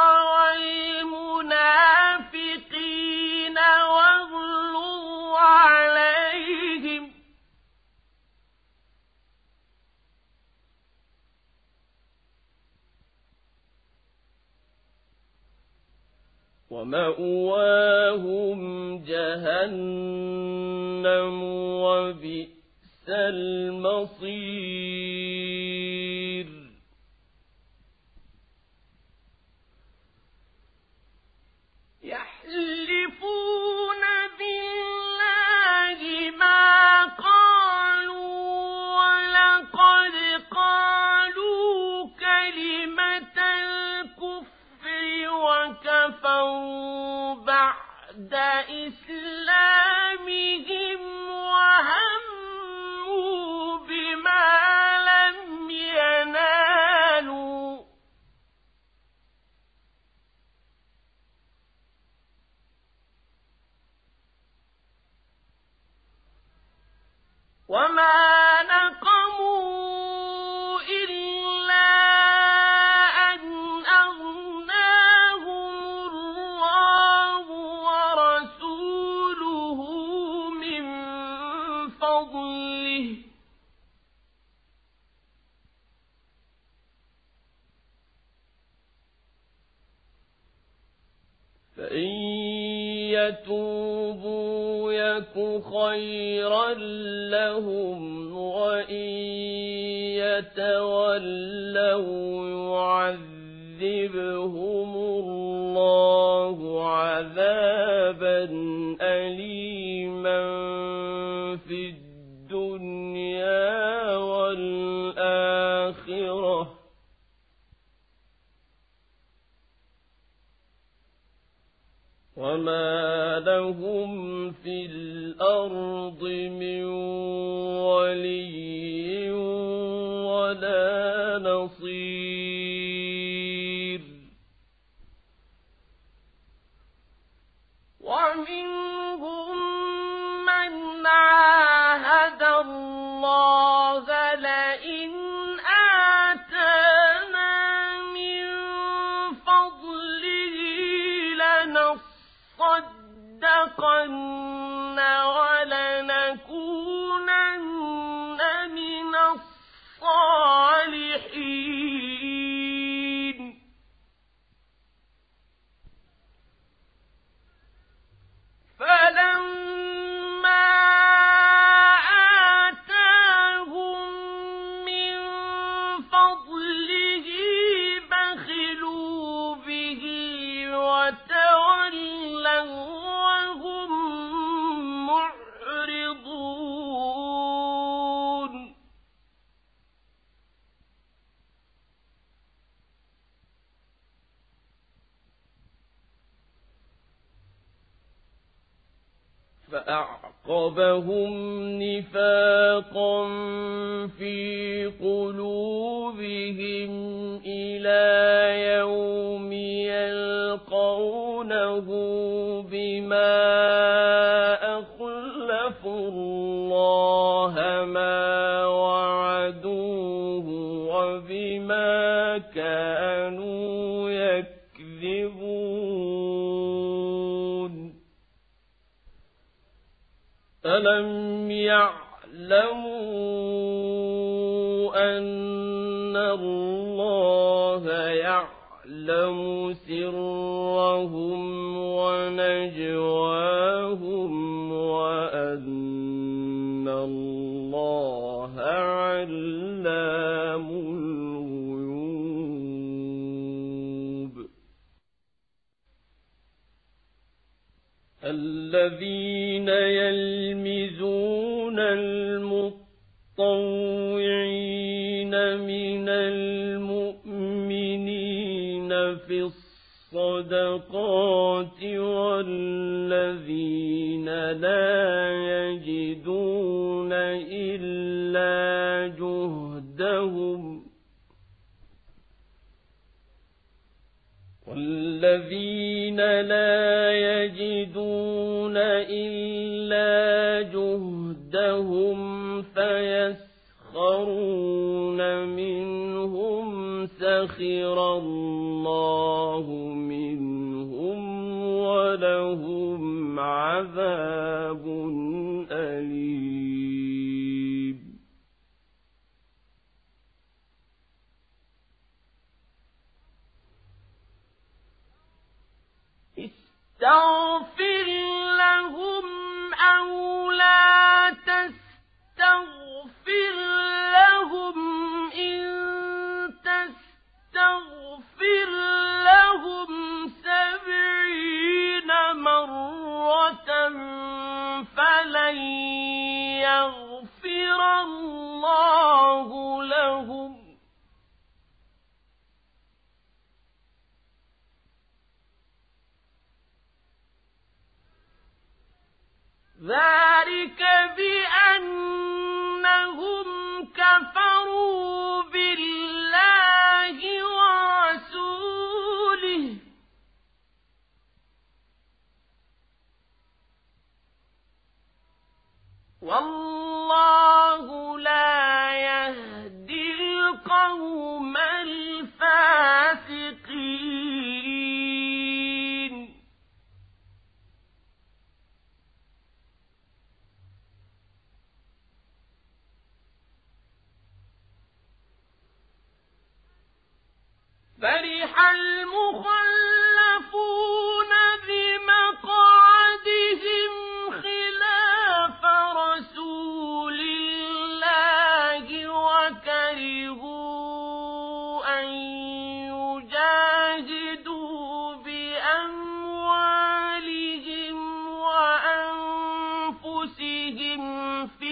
والمنافقين واغلظ عليهم ومأواهم جهنم وبئس المصير يحلفون بالله ما قالوا ولقد قالوا كلمة الكفر وكفروا بعد إسلامهم وهم وما نقموا إلا أن أغناهم الله ورسوله من فضله فإن يتوبوا يك خيرا لهم وإن يتولوا يعذبهم الله عذابا أليما في الدنيا والآخرة وما لهم في الأرض من ولي ولا نصير ومنهم من عاهد الله لئن آتانا من فضله لنصدقن ولنكونن من الصالحين فلما آتاهم من فضله بخلوا به وتولوا وهم معرضون فأعقبهم نفاقا في قلوبهم إلى يوم يلقونه بما أخلفوا الله ما وعدوه وبما كانوا يكذبون ألم يعلموا أن الله يعلم سرهم ونجواهم وأن الله علام الغيوب الذين يلمزون المطوعين من المؤمنين في الصدقات والذين لا يجدون إلا جهدهم والذين لا يجدون إلا جهدهم فيسخرون منهم سخر الله منهم ولهم عذاب أليم استغفر لهم أو لا تستغفر لهم إن تستغفر لهم سبعين مرة فلن يغفر الله لهم ذلك بأنهم كفروا بالله ورسوله والله فرح المخلفون بمقعدهم خلاف رسول الله وكرهوا أن يجاهدوا بأموالهم وأنفسهم في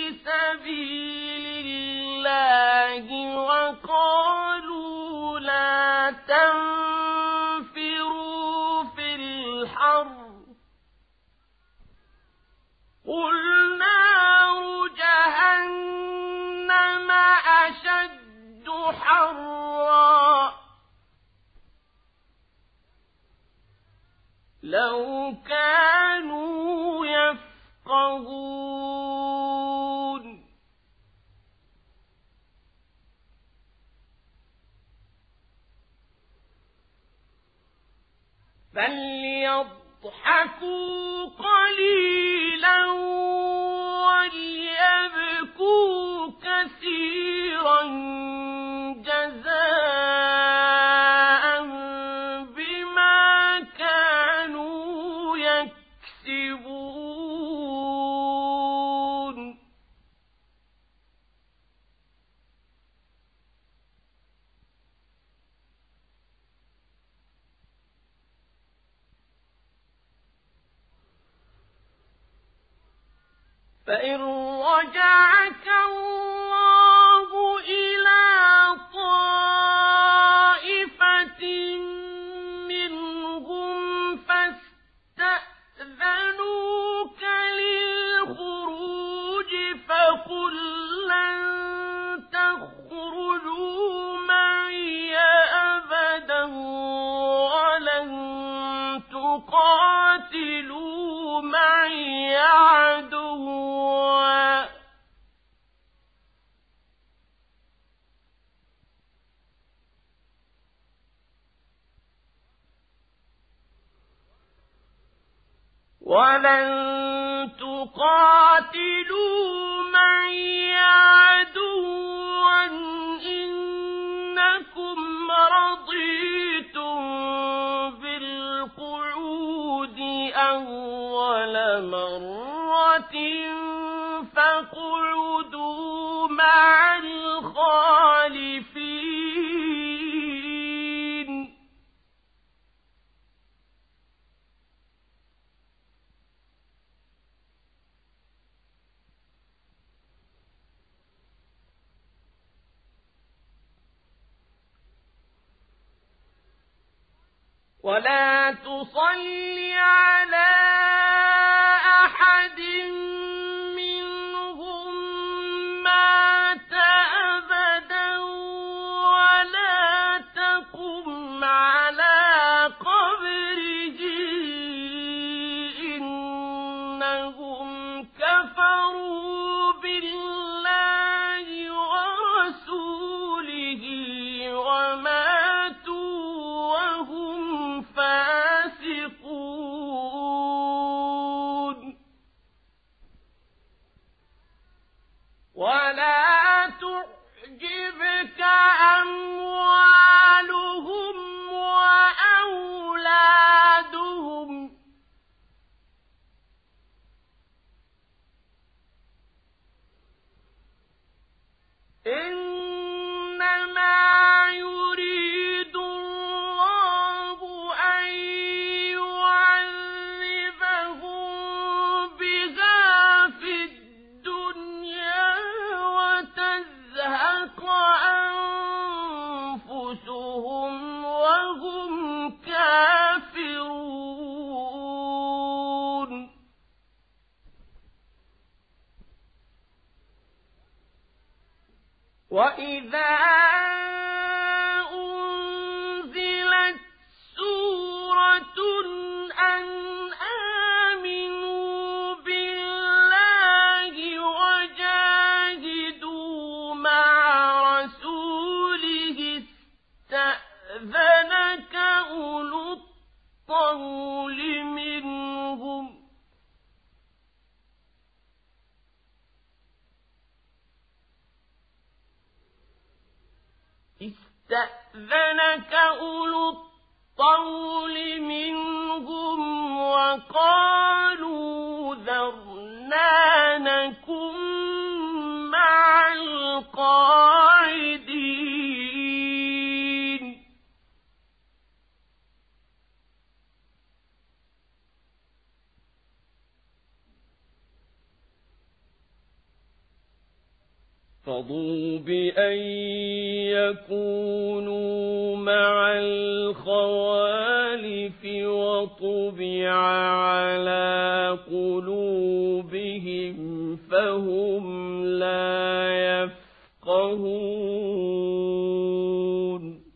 سبيل الله وقالوا لا تنفروا في الحر قل نار جهنم أشد حرا لو كانوا يفقهون فليضحكوا قليلا وليبكوا كثيرا جزاء بما كانوا يكسبون فإن رجعك الله إلى طائفة منهم فاستأذنوك للخروج فقل لن تخرجوا معي أبدا ولن تقاتلوا معي عدوا ولن تقاتلوا معي عدوا إنكم رضيتم بالقعود أول مرة فاقعدوا مع الخالفين ولا تصل على أحد منهم مات أبدا ولا تقم على قبره إنهم كفروا بالله ورسوله وماتوا وهم فاسقون ولا تعجبك أموالهم وأولادهم إنما يريد الله أن يعذبهم بها في الدنيا وتزهق أنفسهم وهم كافرون وإذا أنزلت سورة أن آمنوا بالله وجاهدوا مع رسوله استأذنك أولو الطول منهم استأذنك اسْتَأْذَنَكَ أُولُو الطَّوْلِ مِنْهُمْ وَقَالُوا ذَرْنَا نَكُن مَّعَ الْقَاعِدِينَ رَضُوا بِأَن يَكُونُوا مَعَ الْخَوَالِفِ وَطُبِعَ عَلَى قُلُوبِهِمْ فَهُمْ لَا يَفْقَهُونَ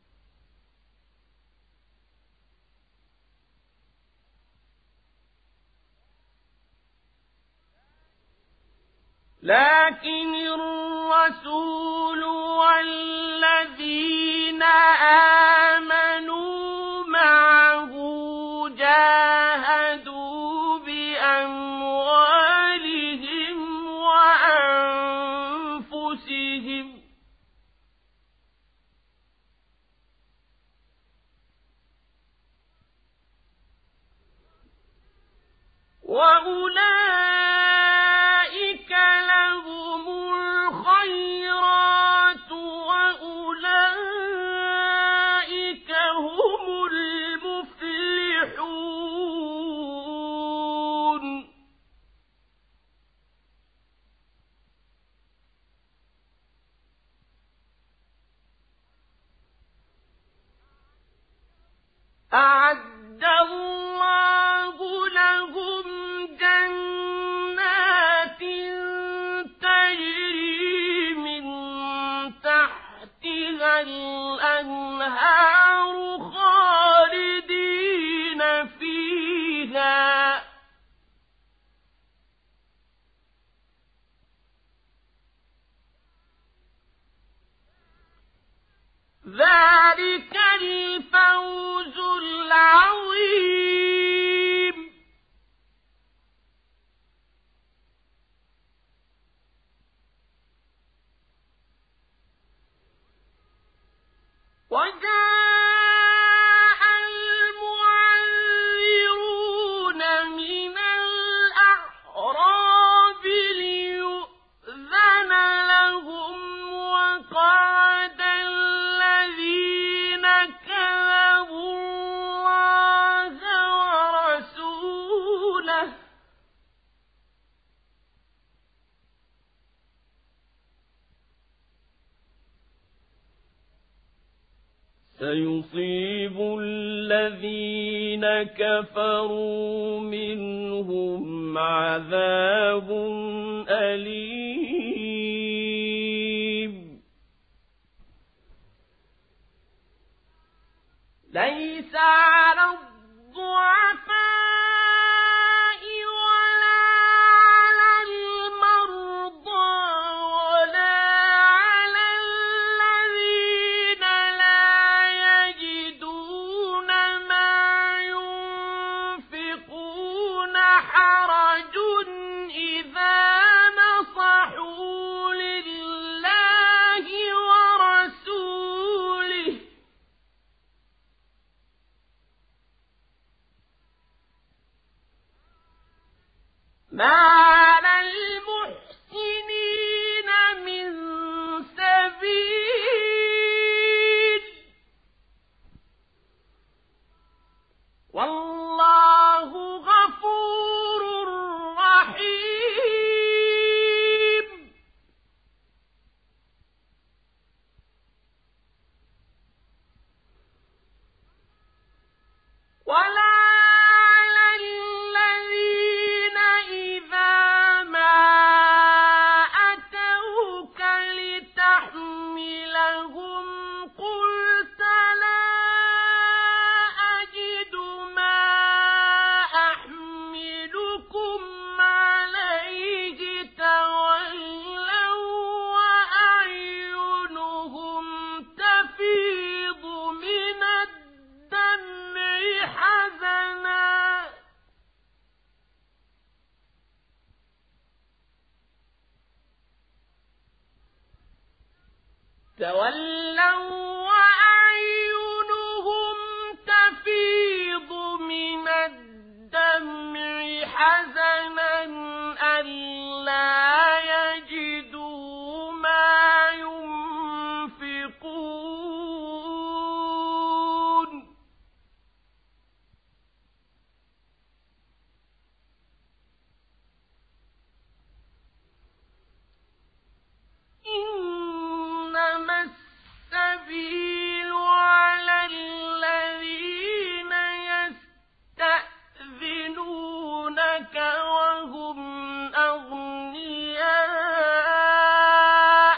لكن الرسول والذين آمنوا معه جاهدوا بأموالهم وأنفسهم وأولئك لهم الخيرات وأولئك هم المفلحون أعد الله لهم جنات تجري من تحتها الأنهار خالدين فيها ذلك الفوز العظيم وجاء المعذرون من الأعراب ليؤذن لهم وقعد الذين كذبوا الله ورسوله سيصيب الذين كفروا منهم عذاب أليم ليس على الضعفاء ولا على المرضى ولا على الذين لا يجدون ما ينفقون حرج إذا نصحوا لله ورسوله ما على المحسنين من سبيل والله غفور رحيم ولا تولوا حزنا ألا يجدوا ما ينفقون إنما السبيل على الذين يستأذنونك وهم أغنياء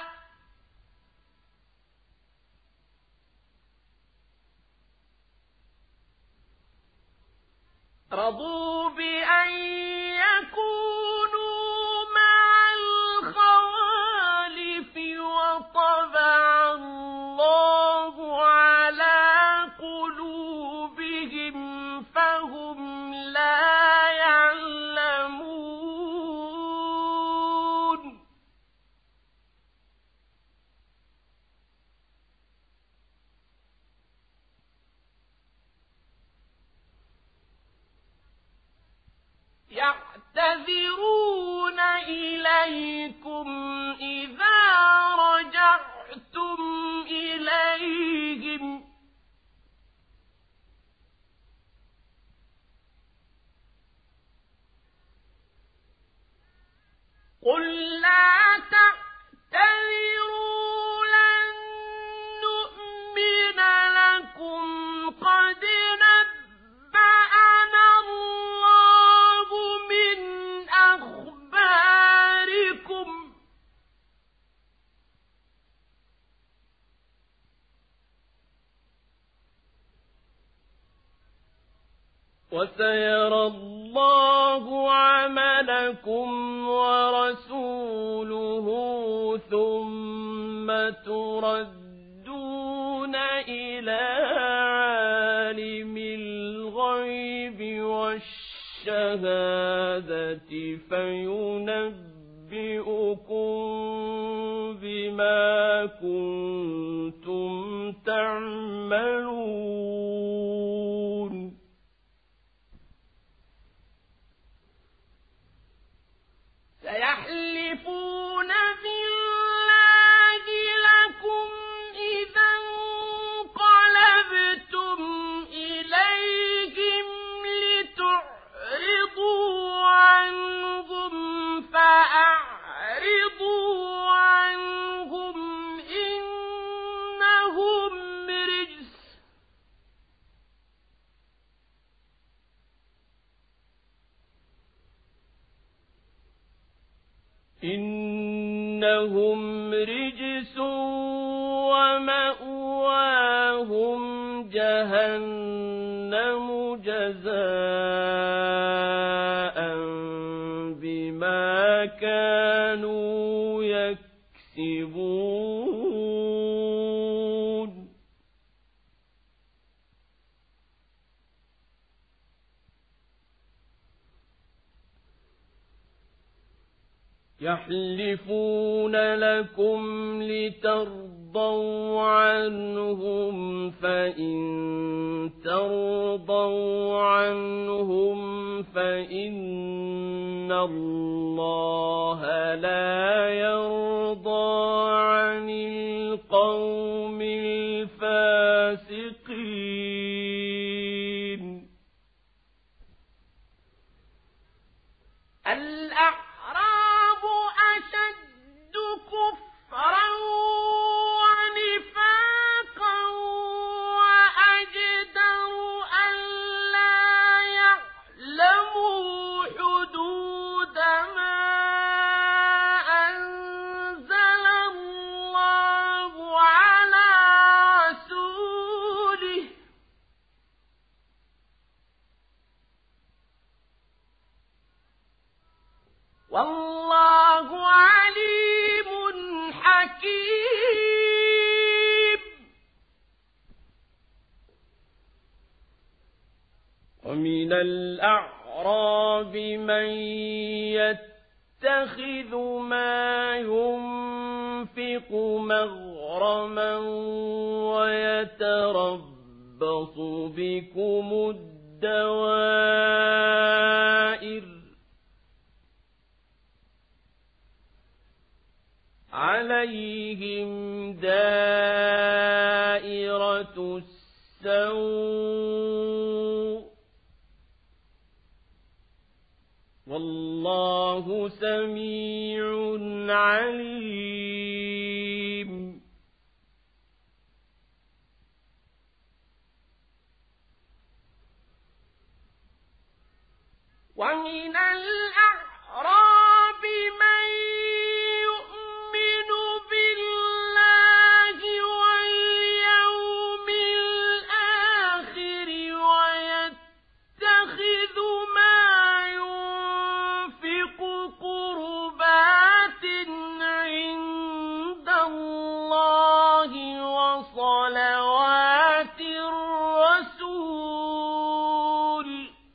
رضوا بأن يكونوا مع الخوالف وطبع الله على قلوبهم فهم لا يعلمون يعتذرون إليكم إذا رجعتم إليهم قل لا تعتذروا لن نؤمن لكم قد نبأنا الله من أخباركم وسيرى الله عملكم ورسوله ثم تردون إلى عالم الغيب والشهادة فينبئكم بما كنتم تعملون سيحلفون بالله لكم إذا انقلبتم إليهم لتعرضوا عنهم فأعرضوا عنهم إنهم رجس إنهم رجس ومأواهم جهنم جزاء بما كانوا يكسبون يحلفون لكم لترضوا عنهم فإن ترضوا عنهم فإن الله لا يرضى عن القوم الفاسقين الأعراب أشد كفرا ونفاقا وأجدر ألا يعلموا حدود ما أنزل الله على رسوله والله عليم حكيم ومن الأعراب من يتخذ ما ينفق مغرما ويتربص بكم الدوائر عليهم دائرة السوء والله سميع عليم ومن الأعراب من يؤمن بالله واليوم الآخر ويتخذ ما ينفق قربات عند الله وصلوات الرسول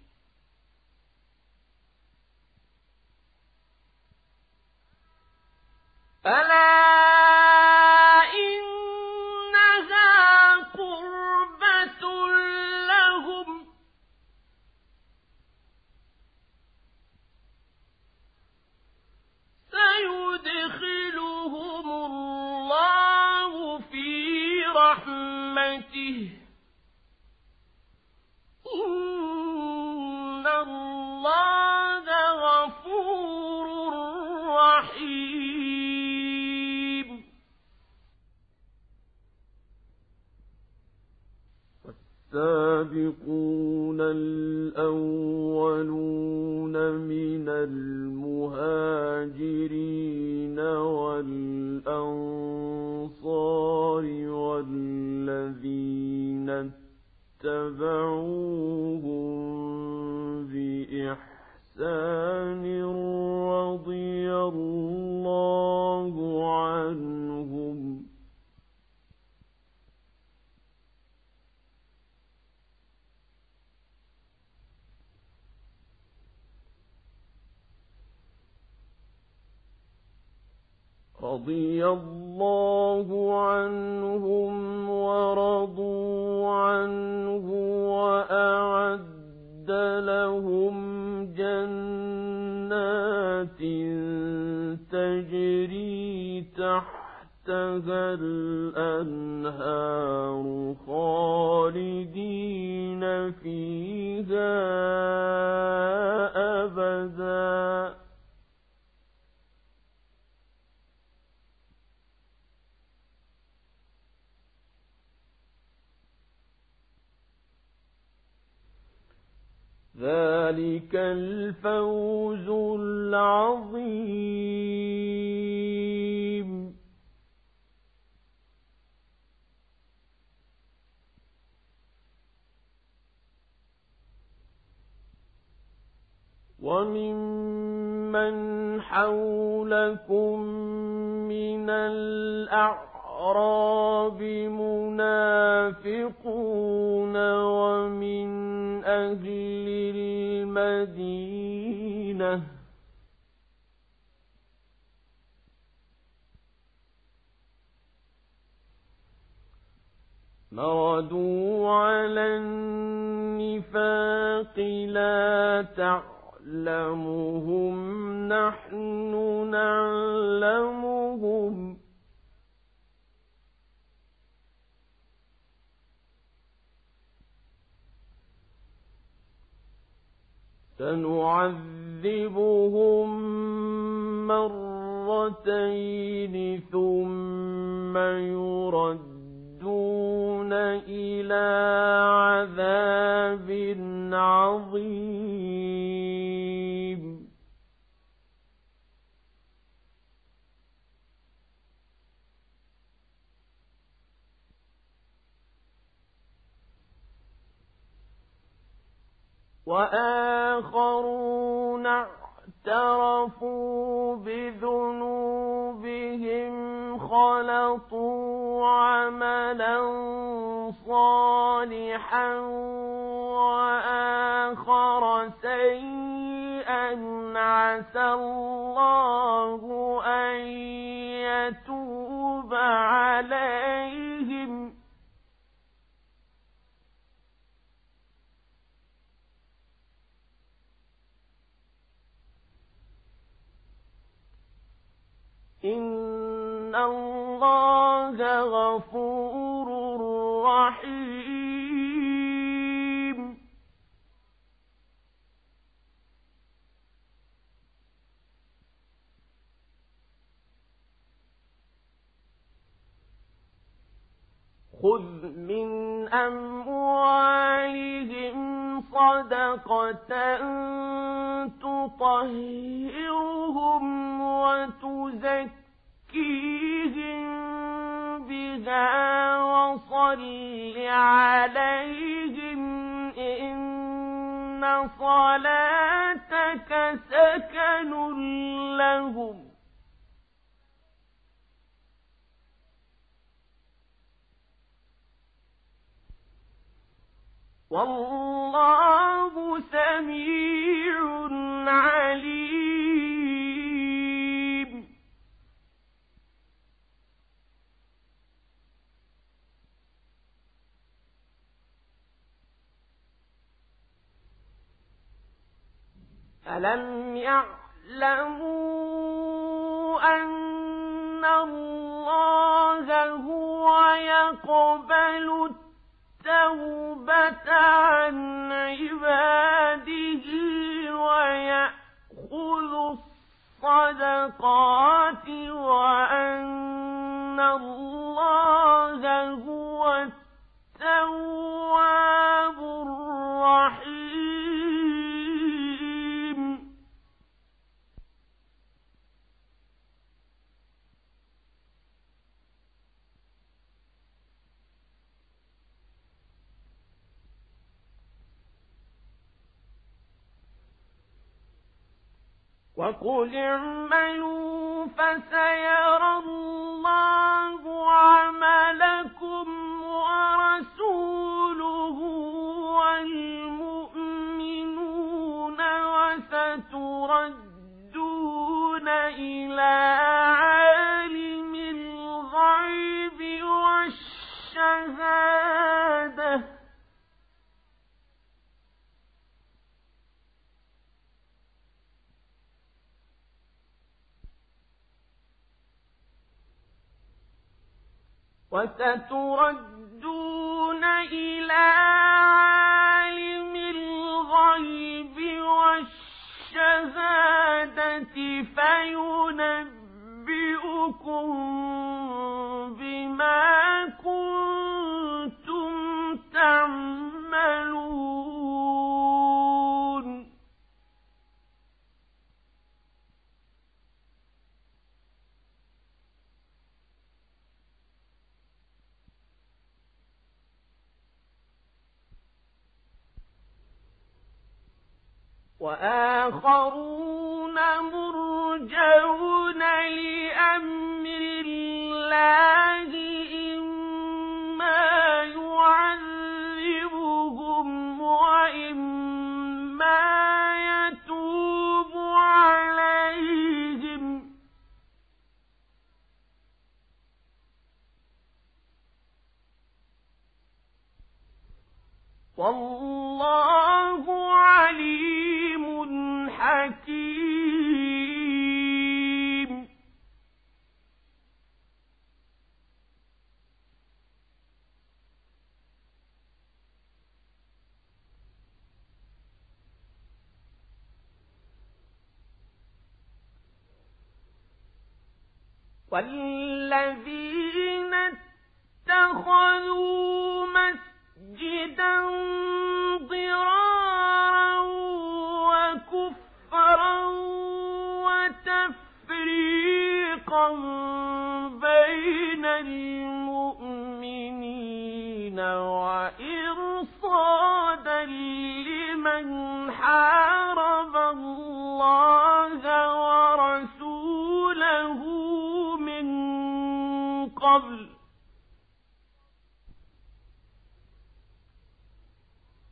ألا إنها قربة لهم سيدخلهم الله في رحمته إن الله غفور رحيم السابقون الأولون من المهاجرين والأنصار والذين اتبعوهم بإحسان رضي الله عنهم رضي الله عنهم ورضوا عنه وأعد لهم جنات تجري تحتها الأنهار خالدين فيها أبدا ذلك الفوز العظيم وممن حولكم من الأعراب منافقون ومن أهل المدينة مردوا على النفاق لا تعلمهم نحن نعلمهم سنعذبهم مرتين ثم يردون إلى عذاب عظيم وآخرون اعترفوا بذنوبهم خلطوا عملا صالحا وآخر سيئا عسى الله أن يتوب عليهم إن إِنَّ اللَّهَ غَفُورٌ رَّحِيمٌ خُذْ مِنْ أَمْوَالِهِمْ صَدَقَةً تُطَهِّرُهُمْ وَتُزَكِّيهِمْ بِهَا وَصَلِّ عَلَيْهِمْ إِنَّ صَلَاتَكَ سَكَنٌ لَّهُمْ وَاللَّهُ سَمِيعٌ عَلِيمٌ أَلَمْ يَعْلَمُوا أَنَّ اللَّهَ هُوَ يَقْبَلُ التَّوْبَةَ عَنْ عِبَادِهِ وَيَأْخُذُ الصَّدَقَاتِ وَأَنَّ اللَّهَ هُوَ التَّوَّابُ الرَّحِيمُ وَقُلِ اعْمَلُوا فَسَيَرَى اللَّهُ عَمَلَكُمْ وَرَسُولُهُ وَالْمُؤْمِنُونَ وَسَتُرَدُّونَ إِلَى عَالِمِ الْغَيْبِ وَالشَّهَادَةِ وَسَتُرَدُّونَ إِلَى عَالِمِ الْغَيْبِ وَالشَّهَادَةِ فَيُنَبِّئُكُم بِمَا كُنتُمْ تَعْمَلُونَ وَآخَرُونَ مُرْجَوْنَ لِأَمْرِ اللَّهِ إِمَّا يُعَذِّبُهُمْ وَإِمَّا يَتُوبُ عَلَيْهِمْ وَاللَّهُ عَلِيمٌ حَكِيمٌ وَالَّذِينَ اتَّخَذُوا مَسْجِدًا ضِرَارًا وَكُفْرًا وَتَفْرِيقًا بَيْنَ الْمُؤْمِنِينَ وَإِرْصَادًا لِمَنْ حَارَبَ اللَّهَ وَرَسُولَهُ مِنْ قَبْلُ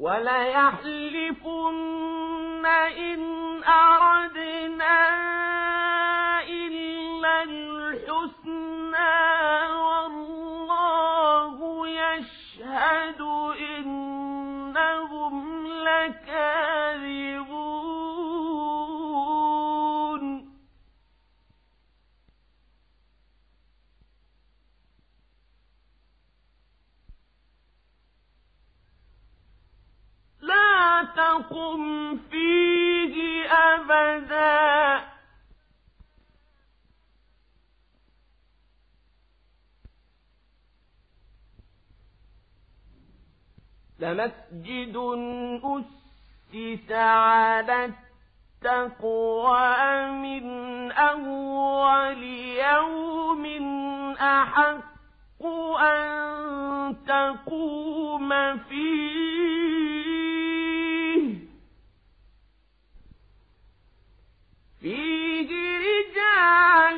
وليحلفن إن أردنا إلا الحسنى والله يشهد إنهم لكاذبون لا تقم فيه أبدا لمسجد أسس على التقوى من أول يوم أحق أن تقوم فيه فيه رجال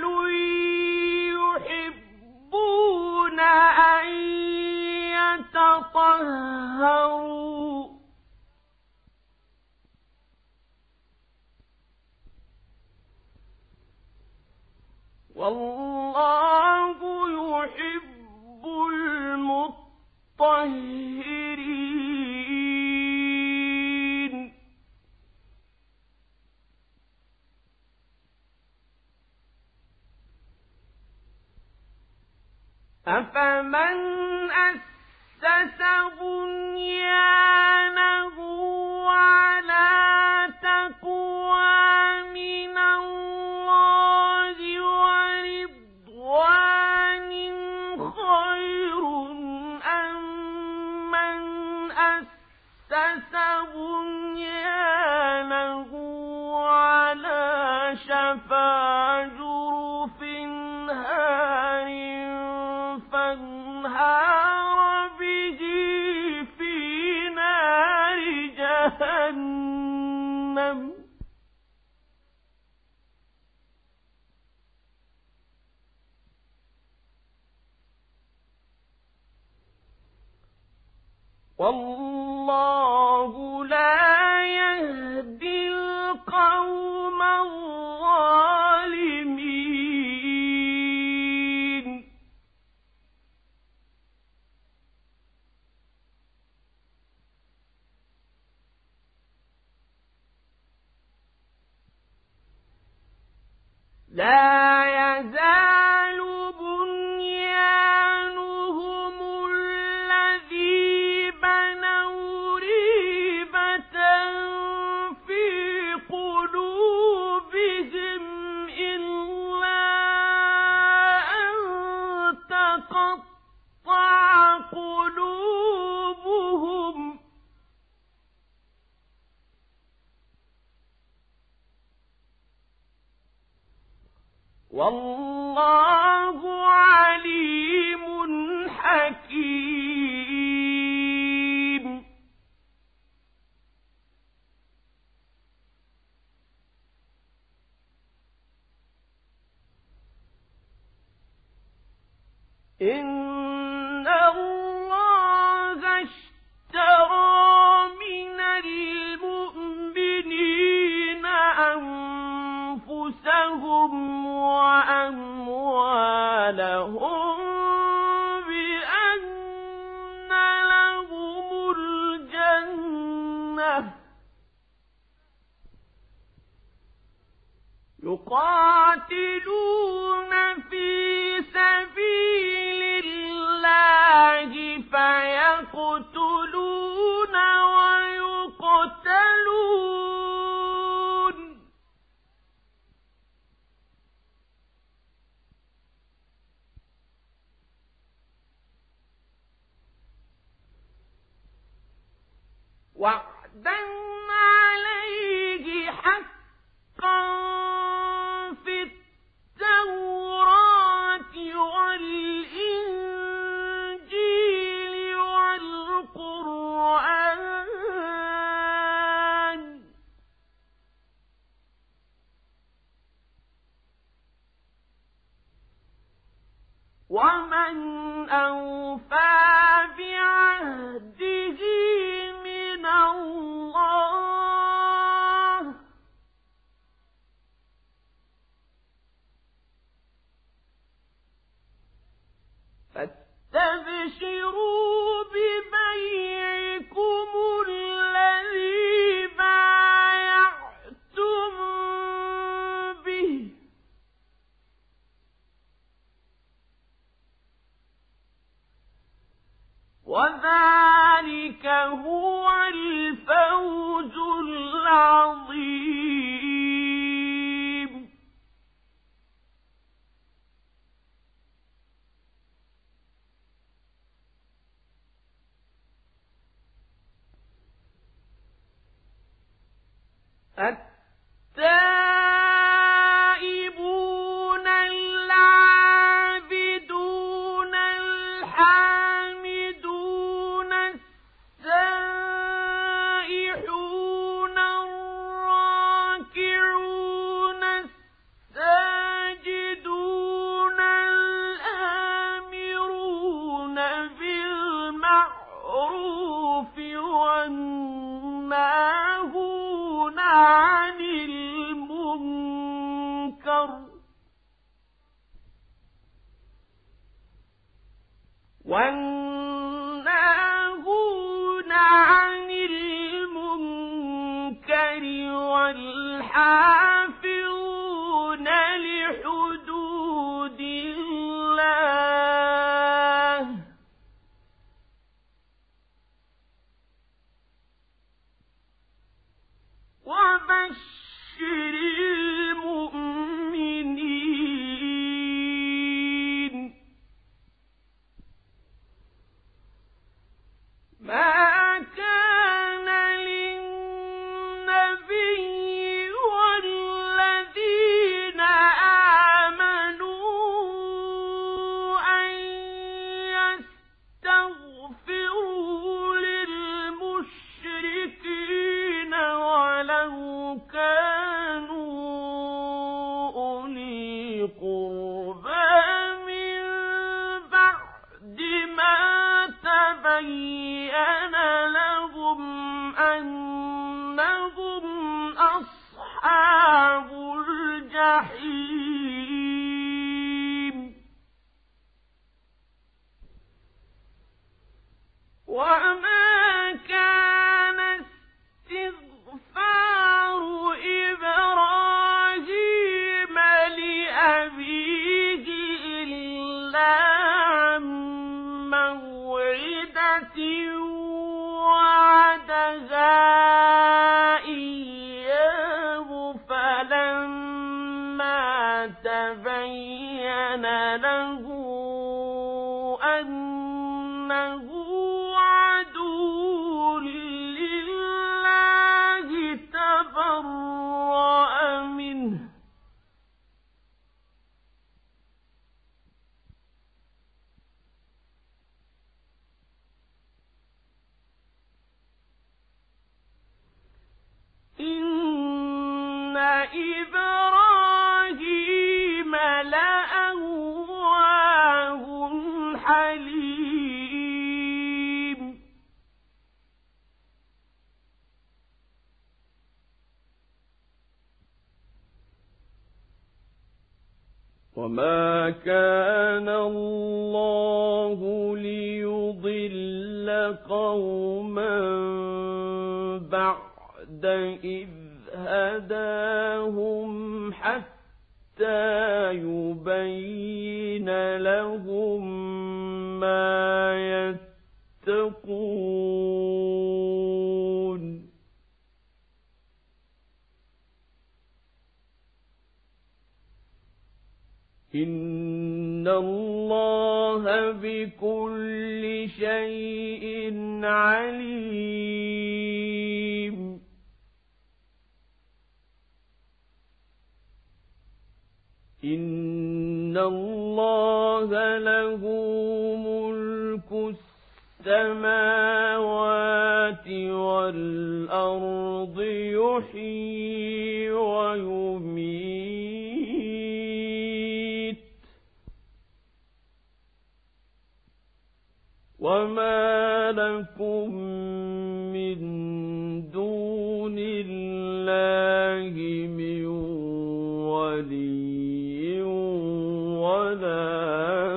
يحبون أن يتطهروا والله يحب المطهرين أفمن أسس بنيانه على تقوى من الله ورضوان خير أم من أسس بنيانه على شفا جرف هار فانهار به في نار جهنم والله لا يهدي القوم الظالمين لا يزال بنيانهم الذي بنوا ريبة في قلوبهم إلا أن تقطع قلوبهم والله عليم حكيم إن الله اشترى من المؤمنين أنفسهم وأموالهم بأن لهم الجنة يقاتلون في سبيل الله فيقتلون ويقتلون وعدا عليه حقا في التوراة والإنجيل والقرآن ومن أوفى بعهده من التائبون العابدون الحامدون السائحون الراكعون الساجدون الآمرون بالمعروف والناهون عن المنكر والناهون عن المنكر والحافظون لحدود الله وبشر المؤمنين. ما كان للنبي والذين آمنوا أن يستغفروا للمشركين ولو كانوا أولي قربى من بعد ما تبين لهم أنهم أصحاب الجحيم. وما كان استغفار إبراهيم لأبيه إلا عن موعدة وعدها إياه فلما تبين له أنه عدو لله تبرأ منه. إن إبراهيم لأواه حليم. وما كان الله ليضل قوما بعد إذ هداهم حتى يبين لهم ما يتقون. إن الله بكل شيء عليم. إن الله له ملك السماوات والأرض يحيي ويميت وما لكم من دون الله من ولي ولا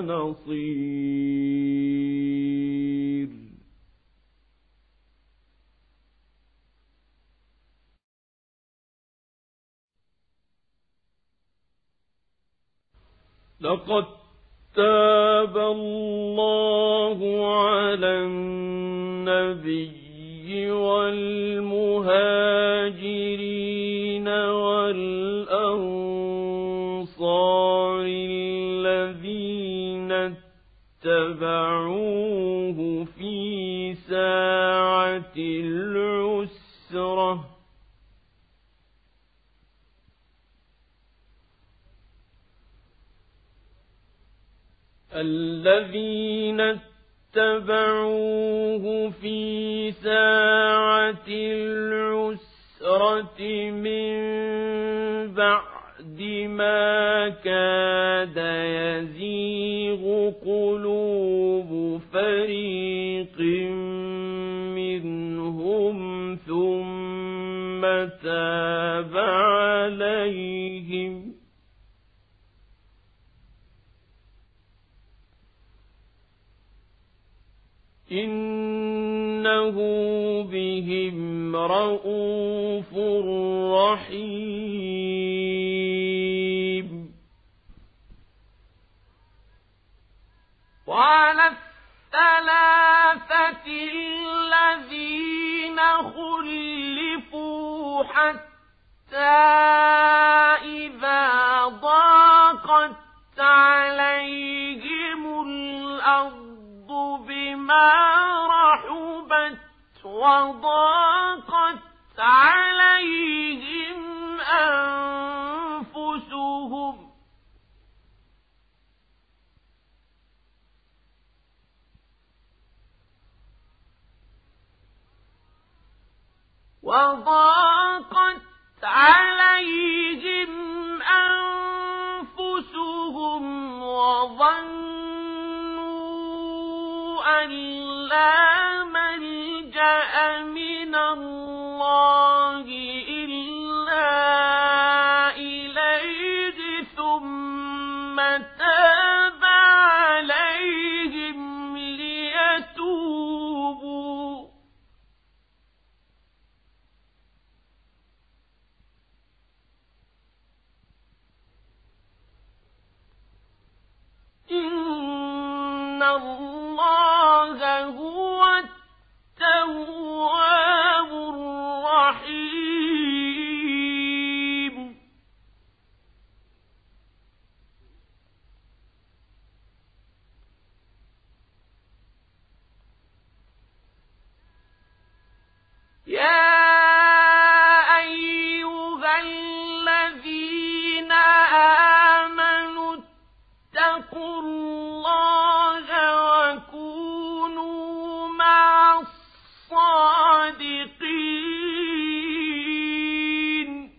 نصير. لقد تاب الله على النبي والمهاجرين والأنصار الذين اتبعوه في ساعة العسرة الذين اتبعوه في ساعة العسرة من بعد ما كاد يزيغ قلوب فريق منهم ثم تاب عليهم إنه بهم رءوف رحيم. وعلى الثلاثة الذين خلفوا حتى إذا ضاقت عليهم الأرض بما رحبت وضاقت عليهم أنفسهم وضاقت عليهم أنفسهم وظنوا أن لا ملجأ من الله إلا إليه ثم تاب عليهم ليتوبوا إن الله هو التواب الرحيم. يا أيها الذين آمنوا اتقوا الله وكونوا مع الصادقين.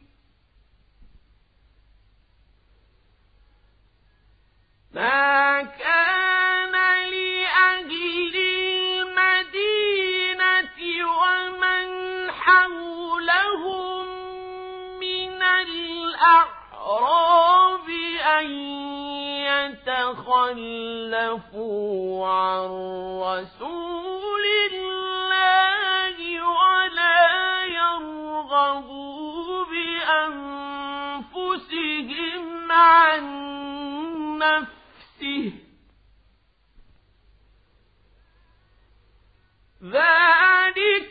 ما كان لأهل المدينة ومن حولهم من الأعراب أن يتخلفوا عن رسول الله ولا يرغبوا بأنفسهم عن نفسه ذلك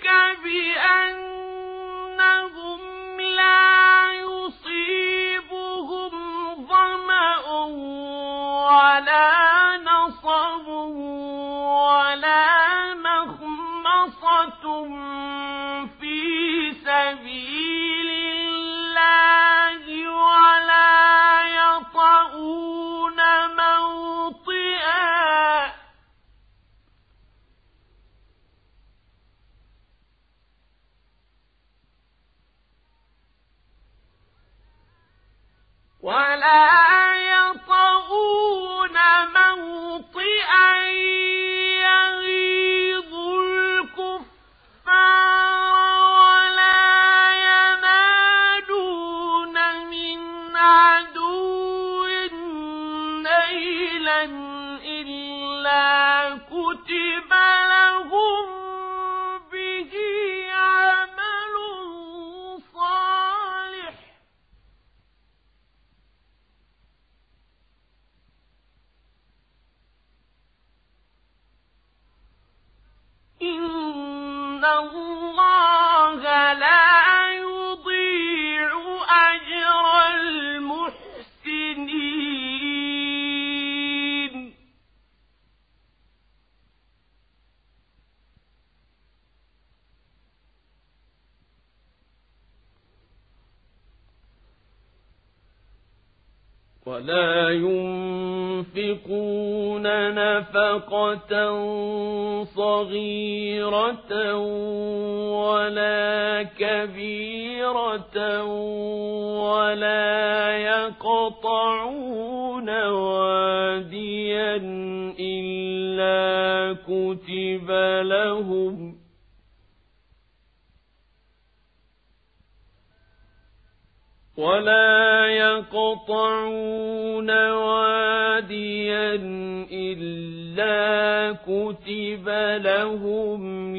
بأنهم لا يصيبهم ظمأ ولا نصب ولا مخمصة في سبيل الله ولا يطؤون موطئا ولا ينفقون نفقة صغيرة ولا كبيرة ولا يقطعون واديا إلا كتب لهم ولا يقطعون واديا إلا كتب لهم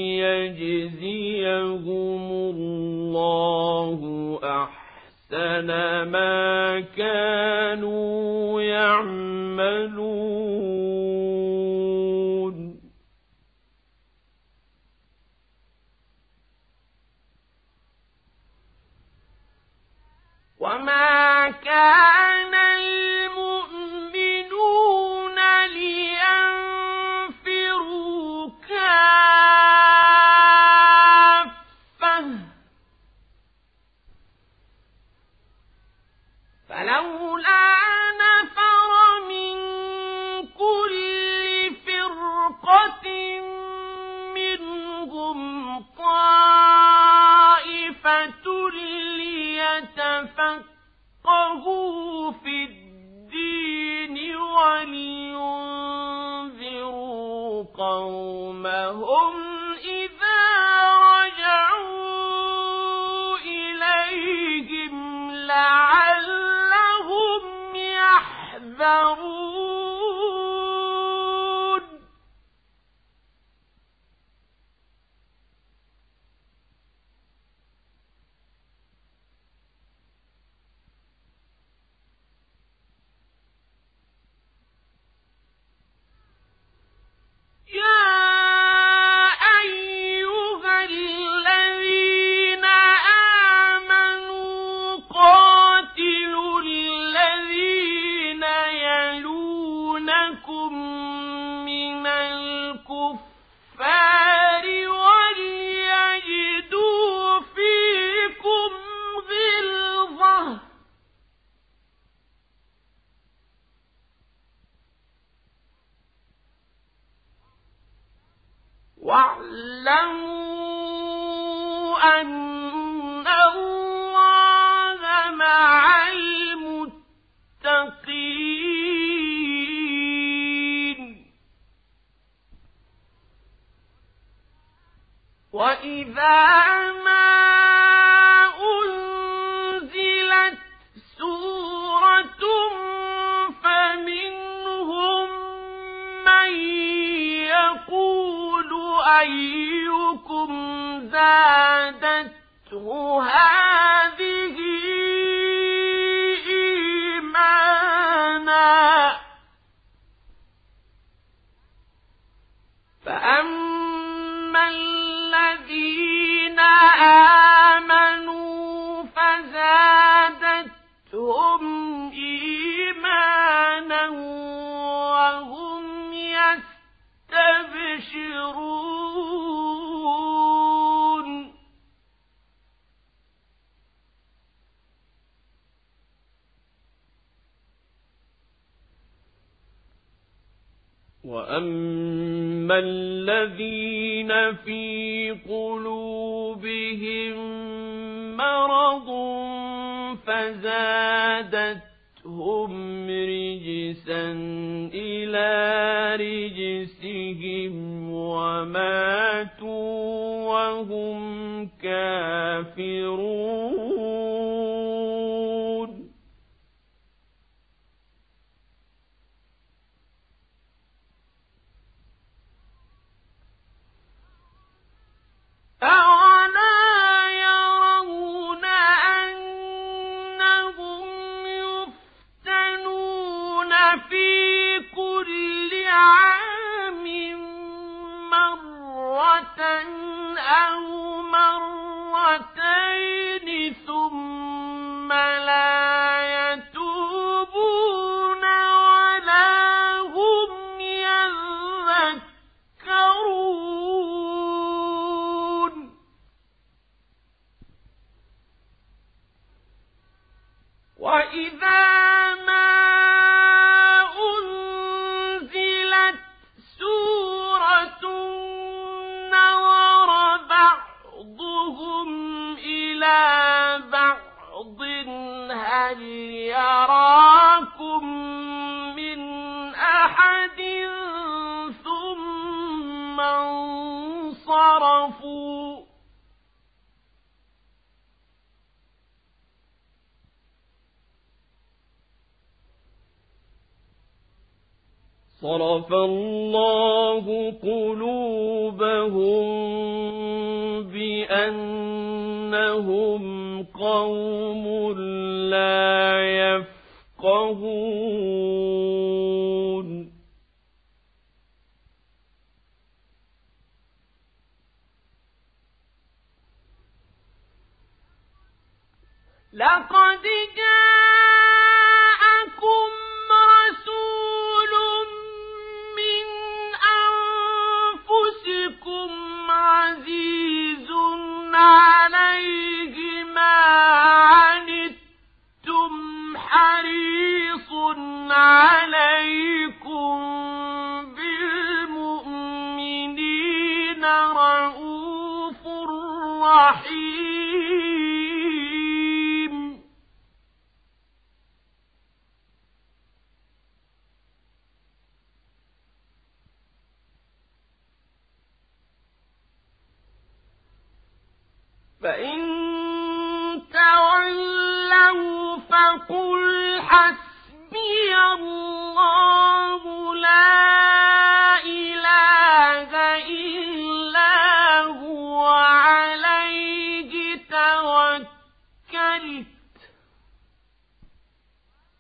ليجزيهم الله أحسن ما كانوا يعملون. وما كان المؤمنون لينفروا كافة فلولا نفر من كل فرقة منهم طائفة ليتفقهوا في الدين ولينذروا قومهم إذا رجعوا إليهم لعلهم يحذرون. واعلموا أن الله مع المتقين. وإذا ما أنزلت سورة فمنهم من يقول أيكم زادته هذه إيمانا فأما الذين آمنوا فزادتهم إيمانا وهم يستبشرون. وأما الذين في قلوبهم مرض فزادتهم رجسا إلى رجسهم وماتوا وهم كافرون. أَوَلَا يَرَوْنَ أَنَّهُمْ يُفْتَنُونَ فِي كُلِّ عَامٍ مَّرَّةً أَوْ مَرَّتَيْنِ ثُمَّ لَا يَتُوبُونَ وَلَا هُمْ يَذَّكَّرُونَ. وَإِذَا مَا إلى بعض هل يراكم من أحد ثم انصرفوا صرف الله قلوبهم بأنهم قوم لا يفقهون لقد جاءكم رسول من أنفسكم عزيز عليه ما عنتم حريص عليكم بالمؤمنين رؤوف رحيم فإن تولوا فقل حسبي الله لا إله إلا هو عليه توكلت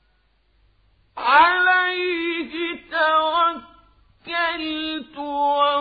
عليه توكلت